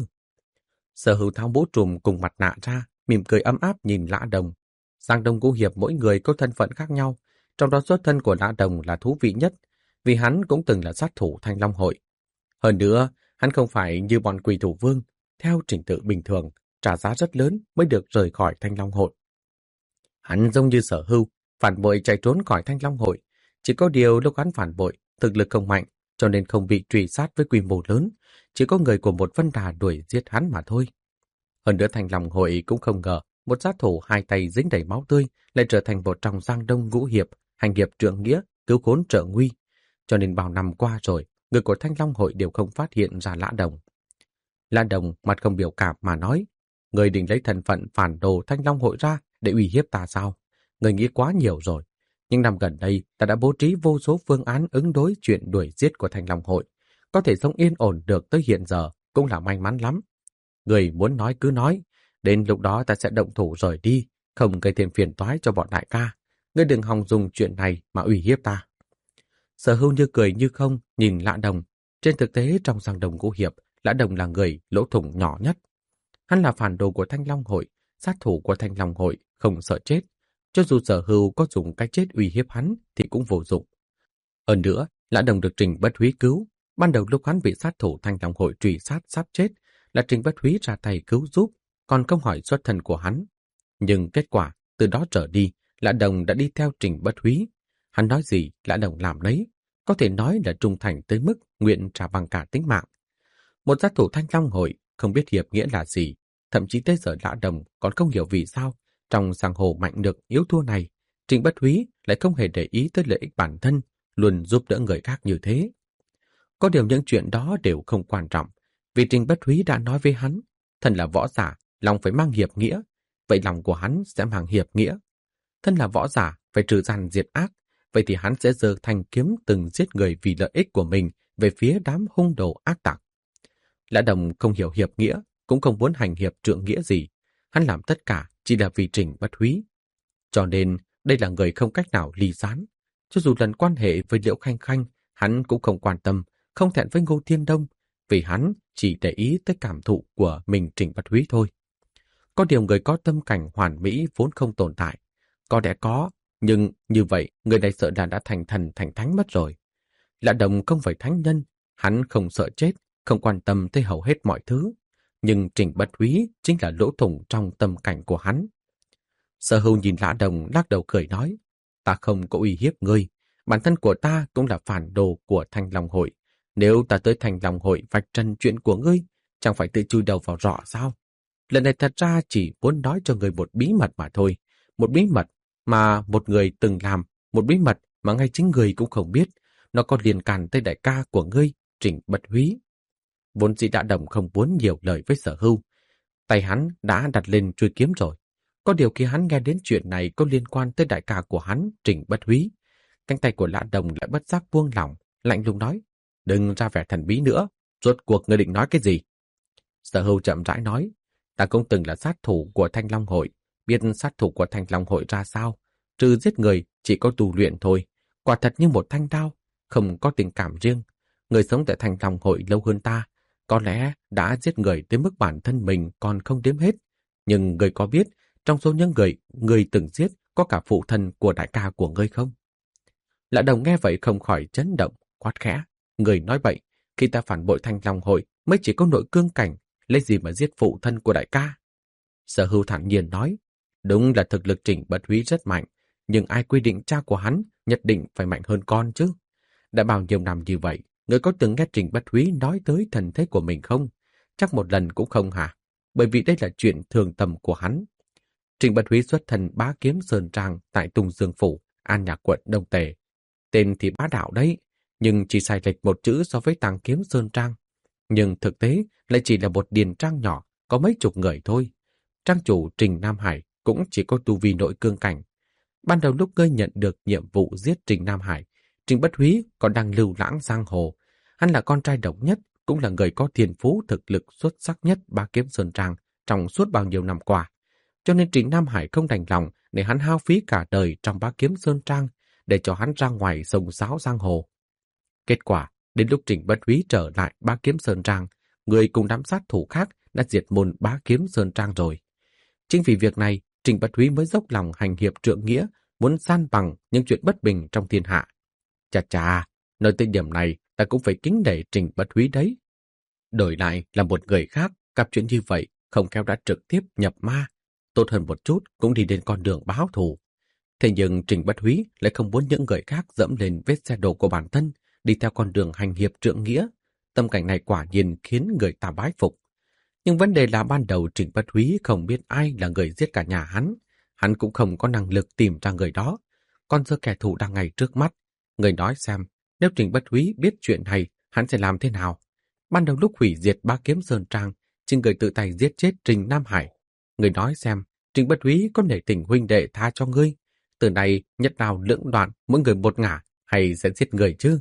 Sở Hữu tháo mũ trùm cùng mặt nạ ra, mỉm cười ấm áp nhìn Lã Đồng. Giang Đông Ngũ Hiệp mỗi người có thân phận khác nhau, trong đó xuất thân của Lã Đồng là thú vị nhất, vì hắn cũng từng là sát thủ Thanh Long hội. Hơn nữa, hắn không phải như bọn quỷ thủ vương, theo trình tự bình thường, trả giá rất lớn mới được rời khỏi Thanh Long hội. Hắn giống như Sở Hưu, phản bội chạy trốn khỏi Thanh Long hội. Chỉ có điều lúc hắn phản bội, thực lực không mạnh, cho nên không bị truy sát với quy mô lớn. Chỉ có người của một Vân Đà đuổi giết hắn mà thôi. Hơn nữa Thanh Long hội cũng không ngờ, một sát thủ hai tay dính đầy máu tươi lại trở thành một trong Giang Đông Ngũ Hiệp, hành hiệp trượng nghĩa, cứu khốn trợ nguy. Cho nên bao năm qua rồi, người của Thanh Long hội đều không phát hiện ra Lã Đồng. Lã Đồng mặt không biểu cảm mà nói, người định lấy thân phận phản đồ Thanh Long hội ra để uy hiếp ta sao? Người nghĩ quá nhiều rồi. Nhưng năm gần đây, ta đã bố trí vô số phương án ứng đối chuyện đuổi giết của Thanh Long hội. Có thể sống yên ổn được tới hiện giờ cũng là may mắn lắm. Người muốn nói cứ nói, đến lúc đó ta sẽ động thủ rời đi, không gây thêm phiền toái cho bọn đại ca. Ngươi đừng hòng dùng chuyện này mà uy hiếp ta. Sở Hưu như cười như không nhìn Lã Đồng. Trên thực tế trong Giang Đông Ngũ Hiệp, Lã Đồng là người lỗ thủng nhỏ nhất. Hắn là phản đồ của Thanh Long hội, sát thủ của Thanh Long hội, không sợ chết. Cho dù Sở Hưu có dùng cái chết uy hiếp hắn thì cũng vô dụng. Hơn nữa, Lã Đồng được Trình Bất Húy cứu. Ban đầu lúc hắn bị sát thủ Thanh Long hội truy sát sắp chết là Trình Bất Húy ra tay cứu giúp, còn không hỏi xuất thân của hắn. Nhưng kết quả, từ đó trở đi, Lã Đồng đã đi theo Trình Bất Húy. Hắn nói gì, Lã Đồng làm đấy. Có thể nói là trung thành tới mức nguyện trả bằng cả tính mạng. Một sát thủ Thanh Long hội không biết hiệp nghĩa là gì, thậm chí tới giờ Lã Đồng còn không hiểu vì sao trong giang hồ mạnh được yếu thua này, Trình Bất Húy lại không hề để ý tới lợi ích bản thân, luôn giúp đỡ người khác như thế. Có điều những chuyện đó đều không quan trọng, vì Trình Bất Húy đã nói với hắn, thân là võ giả, lòng phải mang hiệp nghĩa, vậy lòng của hắn sẽ mang hiệp nghĩa. Thân là võ giả, phải trừ gian diệt ác, vậy thì hắn sẽ giơ thanh kiếm từng giết người vì lợi ích của mình về phía đám hung đồ ác tặc. Lã Đồng không hiểu hiệp nghĩa, cũng không muốn hành hiệp trượng nghĩa gì. Hắn làm tất cả chỉ là vì Trình Bất Húy. Cho nên, đây là người không cách nào ly gián. Cho dù lần quan hệ với Liễu Khanh Khanh, hắn cũng không quan tâm, không thẹn với Ngô Thiên Đông, vì hắn chỉ để ý tới cảm thụ của mình Trình Bất Húy thôi. Có điều người có tâm cảnh hoàn mỹ vốn không tồn tại. Có lẽ có, nhưng như vậy người này sợ là đã thành thần thành thánh mất rồi. Lã Đồng không phải thánh nhân, hắn không sợ chết, không quan tâm tới hầu hết mọi thứ. Nhưng Trình Bất Húy chính là lỗ thủng trong tâm cảnh của hắn. Sở Hưu nhìn Lã Đồng lắc đầu cười nói, ta không có uy hiếp ngươi, bản thân của ta cũng là phản đồ của Thanh Long hội. Nếu ta tới Thanh Long hội vạch trần chuyện của ngươi, chẳng phải tự chui đầu vào rọ sao? Lần này thật ra chỉ muốn nói cho ngươi một bí mật mà thôi. Một bí mật mà một người từng làm, một bí mật mà ngay chính ngươi cũng không biết. Nó có liên can tới đại ca của ngươi, Trình Bất Húy. Vốn dĩ Lã Đồng không muốn nhiều lời với Sở Hưu. Tay hắn đã đặt lên chuôi kiếm rồi. Có điều khi hắn nghe đến chuyện này có liên quan tới đại ca của hắn, Trình Bất Húy, cánh tay của Lã Đồng lại bất giác buông lỏng, lạnh lùng nói, đừng ra vẻ thần bí nữa, rốt cuộc ngươi định nói cái gì? Sở Hưu chậm rãi nói, ta cũng từng là sát thủ của Thanh Long hội, biết sát thủ của Thanh Long hội ra sao, trừ giết người chỉ có tu luyện thôi, quả thật như một thanh đao, không có tình cảm riêng. Người sống tại Thanh Long hội lâu hơn ta, có lẽ đã giết người tới mức bản thân mình còn không đếm hết. Nhưng ngươi có biết, trong số những người ngươi từng giết có cả phụ thân của đại ca của ngươi không? Lã Đồng nghe vậy không khỏi chấn động, quát khẽ. Ngươi nói bậy, khi ta phản bội Thanh Long Hội mới chỉ có nội cương cảnh, lấy gì mà giết phụ thân của đại ca? Sở Hưu thản nhiên nói, đúng là thực lực Trình Bất Húy rất mạnh, nhưng ai quy định cha của hắn nhất định phải mạnh hơn con chứ? Đã bao nhiêu năm như vậy, người có từng nghe Trình Bất Húy nói tới thần thế của mình không? Chắc một lần cũng không hả? Bởi vì đây là chuyện thường tầm của hắn. Trình Bất Húy xuất thân Bá Kiếm Sơn Trang tại Tùng Dương Phủ, An Nhạc quận Đông Tề. Tên thì bá đạo đấy, nhưng chỉ sai lệch một chữ so với Tàng Kiếm Sơn Trang. Nhưng thực tế lại chỉ là một điền trang nhỏ, có mấy chục người thôi. Trang chủ Trình Nam Hải cũng chỉ có tu vi nội cương cảnh. Ban đầu lúc ngươi nhận được nhiệm vụ giết Trình Nam Hải, Trình Bất Húy còn đang lưu lãng giang hồ. Hắn là con trai độc nhất, cũng là người có thiên phú thực lực xuất sắc nhất Bá Kiếm Sơn Trang trong suốt bao nhiêu năm qua. Cho nên Trình Nam Hải không đành lòng để hắn hao phí cả đời trong Bá Kiếm Sơn Trang để cho hắn ra ngoài sông sáo giang hồ. Kết quả, đến lúc Trình Bất Húy trở lại Bá Kiếm Sơn Trang, người cùng đám sát thủ khác đã diệt môn Bá Kiếm Sơn Trang rồi. Chính vì việc này, Trình Bất Húy mới dốc lòng hành hiệp trượng nghĩa, muốn san bằng những chuyện bất bình trong thiên hạ. Chà chà, nói tới điểm này, ta cũng phải kính nể Trình Bất Húy đấy. Đổi lại là một người khác, gặp chuyện như vậy, không khéo đã trực tiếp nhập ma. Tốt hơn một chút cũng đi đến con đường báo thù. Thế nhưng Trình Bất Húy lại không muốn những người khác dẫm lên vết xe đổ của bản thân, đi theo con đường hành hiệp trượng nghĩa. Tâm cảnh này quả nhiên khiến người ta bái phục. Nhưng vấn đề là ban đầu Trình Bất Húy không biết ai là người giết cả nhà hắn cũng không có năng lực tìm ra người đó. Còn giờ kẻ thù đang ngay trước mắt. Người nói xem, nếu Trình Bất Húy biết chuyện này, hắn sẽ làm thế nào? Ban đầu lúc hủy diệt Bá Kiếm Sơn Trang, chính người tự tay giết chết Trình Nam Hải. Người nói xem, Trình Bất Húy có nể tình huynh đệ tha cho ngươi? Từ này nhất nào lưỡng đoạn, mỗi người một ngả, hay sẽ giết người chứ?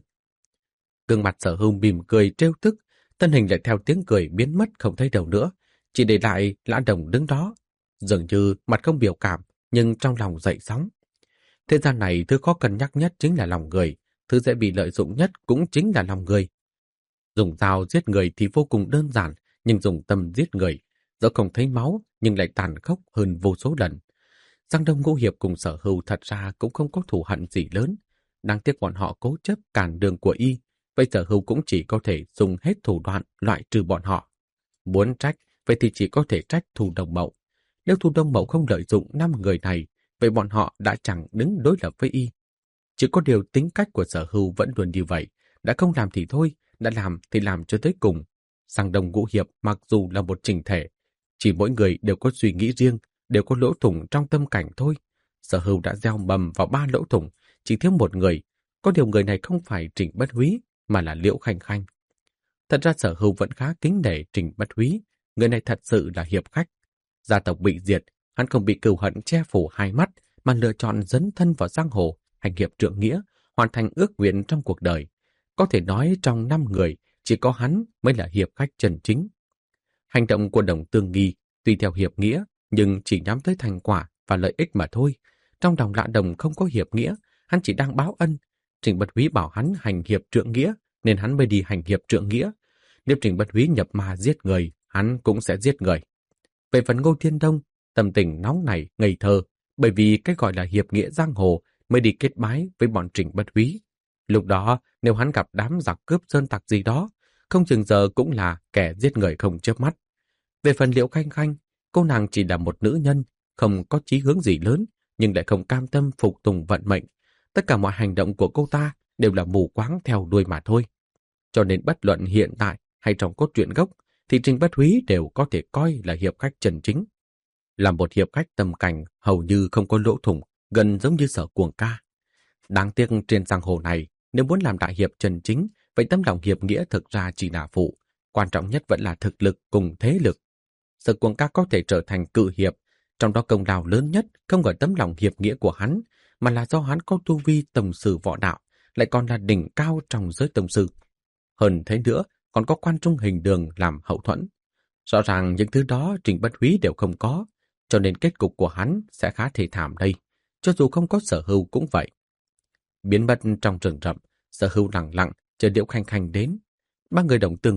Gương mặt Sở Hưu mỉm cười trêu tức, thân hình lại theo tiếng cười biến mất không thấy đâu nữa, chỉ để lại Lã Đồng đứng đó, dường như mặt không biểu cảm, nhưng trong lòng dậy sóng. Thế gian này thứ khó cân nhắc nhất chính là lòng người, thứ dễ bị lợi dụng nhất cũng chính là lòng người. Dùng dao giết người thì vô cùng đơn giản, nhưng dùng tâm giết người, dẫu không thấy máu nhưng lại tàn khốc hơn vô số lần. Giang Đông Ngũ Hiệp cùng Sở Hưu thật ra cũng không có thù hận gì lớn, đáng tiếc bọn họ cố chấp cản đường của y. Vậy Sở Hưu cũng chỉ có thể dùng hết thủ đoạn loại trừ bọn họ. Muốn trách, vậy thì chỉ có thể trách Thu Đông Mậu. Nếu Thu Đông Mậu không lợi dụng 5 người này, vậy bọn họ đã chẳng đứng đối lập với y. Chỉ có điều tính cách của Sở Hưu vẫn luôn như vậy, đã không làm thì thôi, đã làm thì làm cho tới cùng. Giang Đông Ngũ Hiệp mặc dù là một chỉnh thể, chỉ mỗi người đều có suy nghĩ riêng, đều có lỗ thủng trong tâm cảnh thôi. Sở Hưu đã gieo mầm vào 3 lỗ thủng, chỉ thiếu một người. Có điều người này không phải Trình Bất Húy, mà là Liễu Khanh Khanh. Thật ra Sở Hưu vẫn khá kính nể Trình Bất Húy, người này thật sự là hiệp khách. Gia tộc bị diệt, hắn không bị cừu hận che phủ hai mắt, mà lựa chọn dấn thân vào giang hồ, hành hiệp trượng nghĩa, hoàn thành ước nguyện trong cuộc đời. Có thể nói trong 5 người, chỉ có hắn mới là hiệp khách chân chính. Hành động của Đồng Tương Nghi tuy theo hiệp nghĩa, nhưng chỉ nhắm tới thành quả và lợi ích mà thôi. Trong lòng Lã Đồng không có hiệp nghĩa, hắn chỉ đang báo ân. Trình Bất Húy bảo hắn hành hiệp trượng nghĩa, nên hắn mới đi hành hiệp trượng nghĩa. Nếu Trình Bất Húy nhập ma giết người, hắn cũng sẽ giết người. Về phần Ngô Thiên Đông, tâm tình nóng nảy, ngây thơ, bởi vì cái gọi là hiệp nghĩa giang hồ mới đi kết bái với bọn Trình Bất Húy. Lúc đó, nếu hắn gặp đám giặc cướp sơn tặc gì đó, không chừng giờ cũng là kẻ giết người không chớp mắt. Về phần Liễu Khanh Khanh, cô nàng chỉ là một nữ nhân, không có chí hướng gì lớn, nhưng lại không cam tâm phục tùng vận mệnh. Tất cả mọi hành động của cô ta đều là mù quáng theo đuôi mà thôi. Cho nên bất luận hiện tại hay trong cốt truyện gốc, thì Trình Bất Húy đều có thể coi là hiệp khách chân chính. Là một hiệp khách tầm cảnh hầu như không có lỗ thủng, gần giống như Sở Cuồng Ca. Đáng tiếc trên giang hồ này, nếu muốn làm đại hiệp chân chính, vậy tấm lòng hiệp nghĩa thực ra chỉ là phụ. Quan trọng nhất vẫn là thực lực cùng thế lực. Sở Cuồng Ca có thể trở thành cự hiệp, trong đó công lao lớn nhất không ở tấm lòng hiệp nghĩa của hắn, mà là do hắn có tu vi tông sư võ đạo, lại còn là đỉnh cao trong giới tông sư. Hơn thế nữa, còn có Quan Trung Hình Đường làm hậu thuẫn. Rõ ràng những thứ đó Trình Bất Húy đều không có, cho nên kết cục của hắn sẽ khá thê thảm đây, cho dù không có Sở Hưu cũng vậy. Biến mất trong rừng rậm, Sở Hưu lặng lặng chờ Liễu Khanh Khanh đến. Ba người Đồng Tương Nghi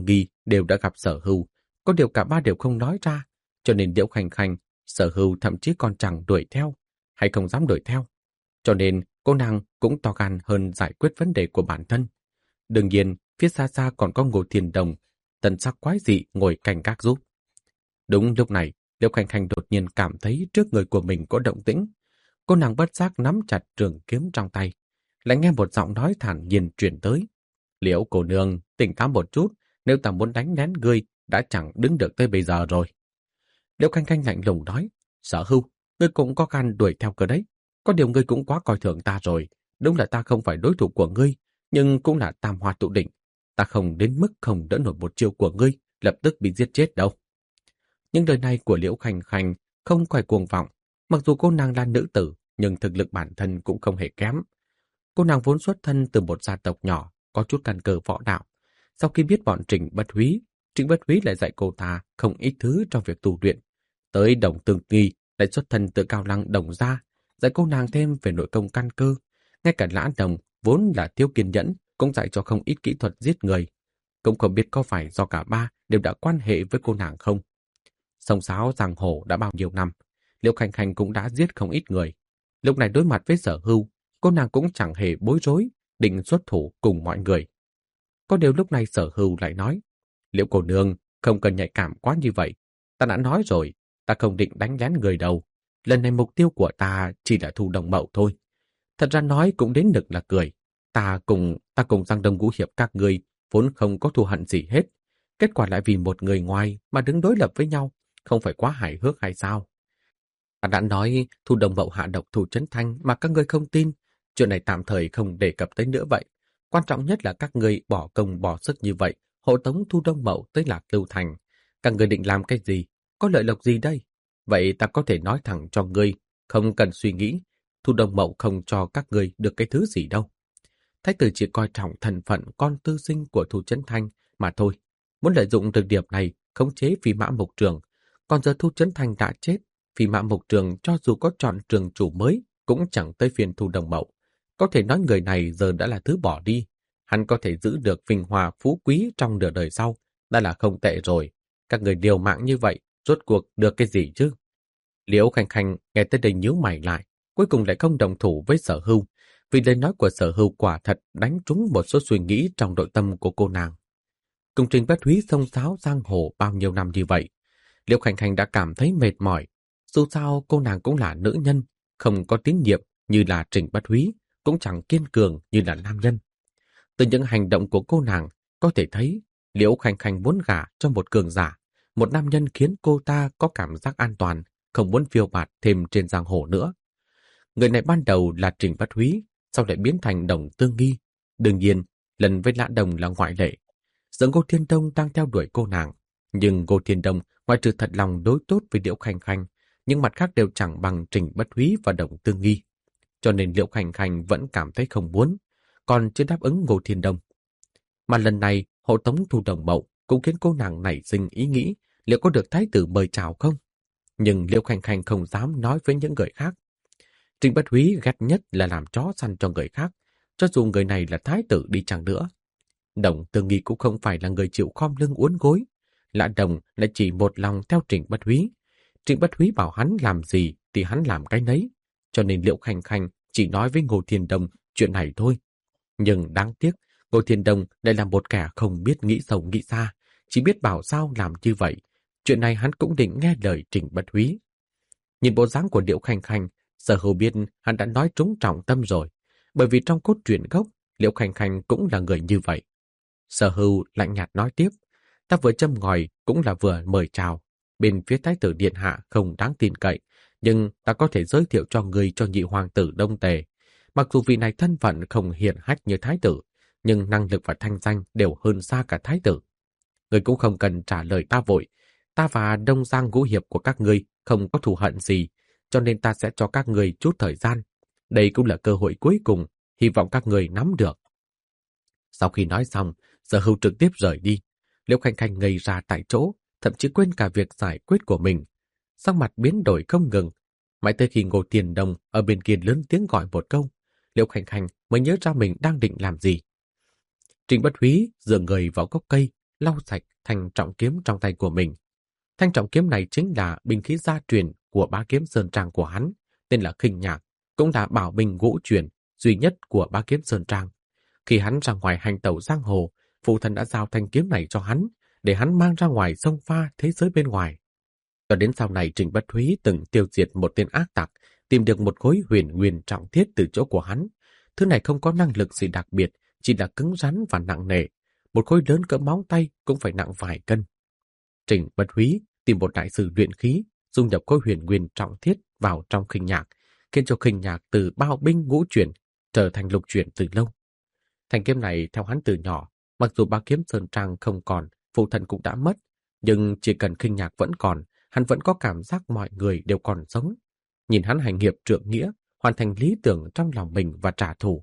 đều đã gặp Sở Hưu, có điều cả ba đều không nói ra, cho nên Liễu Khanh Khanh, Sở Hưu thậm chí còn chẳng đuổi theo, hay không dám đuổi theo. Cho nên cô nàng cũng to gan hơn giải quyết vấn đề của bản thân. Đương nhiên, phía xa xa còn có Ngô Thiên Đồng, tần sắc quái dị ngồi canh gác giúp. Đúng lúc này, Liễu Khanh Khanh đột nhiên cảm thấy trước người của mình có động tĩnh. Cô nàng bất giác nắm chặt trường kiếm trong tay, lại nghe một giọng nói thản nhiên truyền tới. Liễu cô nương, tỉnh táo một chút, nếu ta muốn đánh lén ngươi, đã chẳng đứng được tới bây giờ rồi. Liễu Khanh Khanh lạnh lùng nói, Sở Hưu, ngươi cũng có gan đuổi theo cơ đấy. Có điều ngươi cũng quá coi thường ta rồi. Đúng là ta không phải đối thủ của ngươi, nhưng cũng là tam hoa tụ định. Ta không đến mức không đỡ nổi một chiêu của ngươi, lập tức bị giết chết đâu. Những lời này của Liễu Khanh Khanh không phải cuồng vọng. Mặc dù cô nàng là nữ tử, nhưng thực lực bản thân cũng không hề kém. Cô nàng vốn xuất thân từ một gia tộc nhỏ, có chút căn cơ võ đạo. Sau khi biết bọn Trịnh Bất Húy lại dạy cô ta không ít thứ trong việc tu luyện. Tới Đồng Tương Nghi lại xuất thân từ Cao Lăng Đồng gia, dạy cô nàng thêm về nội công căn cơ. Ngay cả Lã Đồng vốn là thiếu kiên nhẫn cũng dạy cho không ít kỹ thuật giết người. Cũng không biết có phải do cả ba đều đã quan hệ với cô nàng không. Sông sáo giang hồ đã bao nhiêu năm, Liễu Khanh Khanh cũng đã giết không ít người. Lúc này đối mặt với Sở Hưu, cô nàng cũng chẳng hề bối rối, định xuất thủ cùng mọi người. Có điều lúc này Sở Hưu lại nói, Liễu cô nương không cần nhạy cảm quá như vậy. Ta đã nói rồi, ta không định đánh lén người đâu. Lần này mục tiêu của ta chỉ là Thu Đồng Mậu thôi. Thật ra nói cũng đến nực là cười. Ta cùng Giang Đông Ngũ Hiệp các ngươi vốn không có thù hận gì hết. Kết quả lại vì một người ngoài mà đứng đối lập với nhau, không phải quá hài hước hay sao? Ta đã nói Thu Đồng Mậu hạ độc Thu Chấn Thanh mà các ngươi không tin. Chuyện này tạm thời không đề cập tới nữa vậy. Quan trọng nhất là các ngươi bỏ công bỏ sức như vậy, hộ tống Thu Đông Mậu tới Lạc Lưu Thành. Các ngươi định làm cái gì? Có lợi lộc gì đây? Vậy ta có thể nói thẳng cho ngươi, không cần suy nghĩ. Thu Đông Mậu không cho các ngươi được cái thứ gì đâu. Thái tử chỉ coi trọng thân phận con tư sinh của Thu Chấn Thanh mà thôi. Muốn lợi dụng được điểm này khống chế Phi Mã Mộc Trường. Còn giờ Thu Chấn Thanh đã chết, Phi Mã Mộc Trường cho dù có chọn trường chủ mới cũng chẳng tới phiên Thu Đông Mậu. Có thể nói người này giờ đã là thứ bỏ đi. Hắn có thể giữ được vinh hoa phú quý trong nửa đời sau, đã là không tệ rồi. Các người liều mạng như vậy, rốt cuộc được cái gì chứ? Liễu Khanh Khanh nghe tới đây nhíu mày lại, cuối cùng lại không đồng thủ với Sở Hưu, vì lời nói của Sở Hưu quả thật đánh trúng một số suy nghĩ trong nội tâm của cô nàng. Cùng Trình Bất Húy xông xáo giang hồ bao nhiêu năm như vậy, Liễu Khanh Khanh đã cảm thấy mệt mỏi. Dù sao cô nàng cũng là nữ nhân, không có tín nhiệm như là Trình Bất Húy, cũng chẳng kiên cường như là nam nhân. Từ những hành động của cô nàng có thể thấy Liễu Khanh Khanh muốn gả cho một cường giả, một nam nhân khiến cô ta có cảm giác an toàn, không muốn phiêu bạt thêm trên giang hồ nữa. Người này ban đầu là Trình Bất Húy, sau lại biến thành Đồng Tương Nghi. Đương nhiên, lần với Lã Đồng là ngoại lệ. Giờ Ngô Thiên Đông đang theo đuổi cô nàng, nhưng Ngô Thiên Đông ngoại trừ thật lòng đối tốt với Liễu Khanh Khanh, nhưng mặt khác đều chẳng bằng Trình Bất Húy và Đồng Tương Nghi. Cho nên Liễu Khanh Khanh vẫn cảm thấy không muốn, còn chưa đáp ứng Ngô Thiên Đông. Mà lần này, hộ tống Thu Đồng Mậu cũng khiến cô nàng nảy sinh ý nghĩ liệu có được thái tử mời chào không? Nhưng Liễu Khanh Khanh không dám nói với những người khác. Trình Bất Húy ghét nhất là làm chó săn cho người khác, cho dù người này là thái tử đi chăng nữa. Đồng Tương Nghi cũng không phải là người chịu khom lưng uốn gối. Lã Đồng lại chỉ một lòng theo Trình Bất Húy. Trình Bất Húy bảo hắn làm gì thì hắn làm cái nấy. Cho nên Liễu Khanh Khanh chỉ nói với Ngô Thiên Đông chuyện này thôi. Nhưng đáng tiếc, Ngô Thiên Đông lại là một kẻ không biết nghĩ sâu nghĩ xa, chỉ biết bảo sao làm như vậy. Chuyện này hắn cũng định nghe lời Trình Bất Húy. Nhìn bộ dáng của Liễu Khanh Khanh, Sở Hưu biết hắn đã nói trúng trọng tâm rồi, bởi vì trong cốt truyện gốc, Liễu Khanh Khanh cũng là người như vậy. Sở Hưu lạnh nhạt nói tiếp, ta vừa châm ngòi cũng là vừa mời chào. Bên phía thái tử điện hạ không đáng tin cậy, nhưng ta có thể giới thiệu cho người cho nhị hoàng tử Đông Tề. Mặc dù vị này thân phận không hiển hách như thái tử, nhưng năng lực và thanh danh đều hơn xa cả thái tử. Người cũng không cần trả lời ta vội. Ta và Đông Giang Ngũ Hiệp của các ngươi không có thù hận gì, cho nên ta sẽ cho các ngươi chút thời gian. Đây cũng là cơ hội cuối cùng, hy vọng các ngươi nắm được. Sau khi nói xong, Sở Hưu trực tiếp rời đi. Liễu Khanh Khanh ngây ra tại chỗ, thậm chí quên cả việc giải quyết của mình. Sắc mặt biến đổi không ngừng. Mãi tới khi Ngô Tiền Đông ở bên kia lớn tiếng gọi một câu, Liễu Khanh Khanh mới nhớ ra mình đang định làm gì. Trình Bất Húy dựa người vào gốc cây, lau sạch thanh trọng kiếm trong tay của mình. Thanh trọng kiếm này chính là binh khí gia truyền của bá kiếm Sơn Trang của hắn, tên là Khinh Nhạc, cũng là bảo binh ngũ truyền duy nhất của bá kiếm Sơn Trang. Khi hắn ra ngoài hành tẩu giang hồ, phụ thân đã giao thanh kiếm này cho hắn, để hắn mang ra ngoài xông pha thế giới bên ngoài. Cho đến sau này Trình Bất Húy từng tiêu diệt một tên ác tặc, tìm được một khối huyền nguyên trọng thiết từ chỗ của hắn. Thứ này không có năng lực gì đặc biệt, chỉ là cứng rắn và nặng nề. Một khối lớn cỡ móng tay cũng phải nặng vài cân. Trình Bất Húy tìm một đại sư luyện khí, dung nhập khối huyền nguyên trọng thiết vào trong Khinh Nhạc, khiến cho Khinh Nhạc từ bao binh ngũ chuyển trở thành lục chuyển từ lâu. Thanh kiếm này theo hắn từ nhỏ, mặc dù bá kiếm Sơn Trang không còn, phụ thân cũng đã mất, nhưng chỉ cần Khinh Nhạc vẫn còn, hắn vẫn có cảm giác mọi người đều còn sống. Nhìn hắn hành hiệp trượng nghĩa, hoàn thành lý tưởng trong lòng mình và trả thù.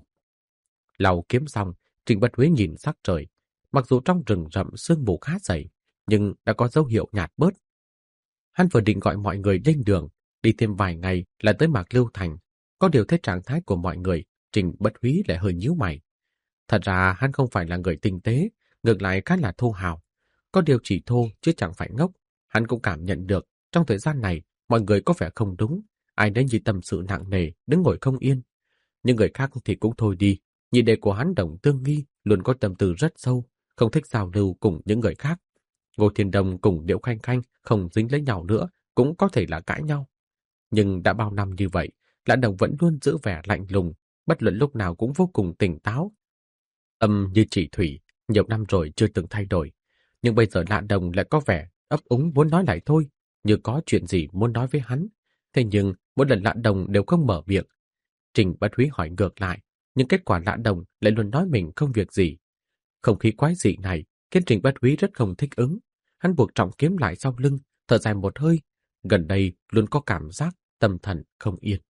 Lau kiếm xong, Trình Bất Húy nhìn sắc trời. Mặc dù trong rừng rậm sương mù khá dày, nhưng đã có dấu hiệu nhạt bớt. Hắn vừa định gọi mọi người lên đường, đi thêm vài ngày là tới Mạc Lưu Thành. Có điều thấy trạng thái của mọi người, Trình Bất Húy lại hơi nhíu mày. Thật ra hắn không phải là người tinh tế, ngược lại khá là thô hào. Có điều chỉ thô chứ chẳng phải ngốc. Hắn cũng cảm nhận được trong thời gian này mọi người có vẻ không đúng, ai nấy như tâm sự nặng nề, đứng ngồi không yên. Nhưng người khác thì cũng thôi đi. Nhị đệ của hắn Đồng Tương Nghi luôn có tâm tư rất sâu, không thích giao lưu cùng những người khác. Ngô Thiên Đông cùng Điệu Khanh Khanh không dính lấy nhau nữa, cũng có thể là cãi nhau. Nhưng đã bao năm như vậy, Lã Đồng vẫn luôn giữ vẻ lạnh lùng, bất luận lúc nào cũng vô cùng tỉnh táo. Âm như chỉ thủy, nhiều năm rồi chưa từng thay đổi. Nhưng bây giờ Lã Đồng lại có vẻ ấp úng muốn nói lại thôi, như có chuyện gì muốn nói với hắn. Thế nhưng mỗi lần Lã Đồng đều không mở miệng. Trình Bất Húy hỏi ngược lại, nhưng kết quả Lã Đồng lại luôn nói mình không việc gì. Không khí quái dị này khiến Trình Bất Húy rất không thích ứng. Hắn buộc trọng kiếm lại sau lưng, thở dài một hơi. Gần đây luôn có cảm giác tâm thần không yên.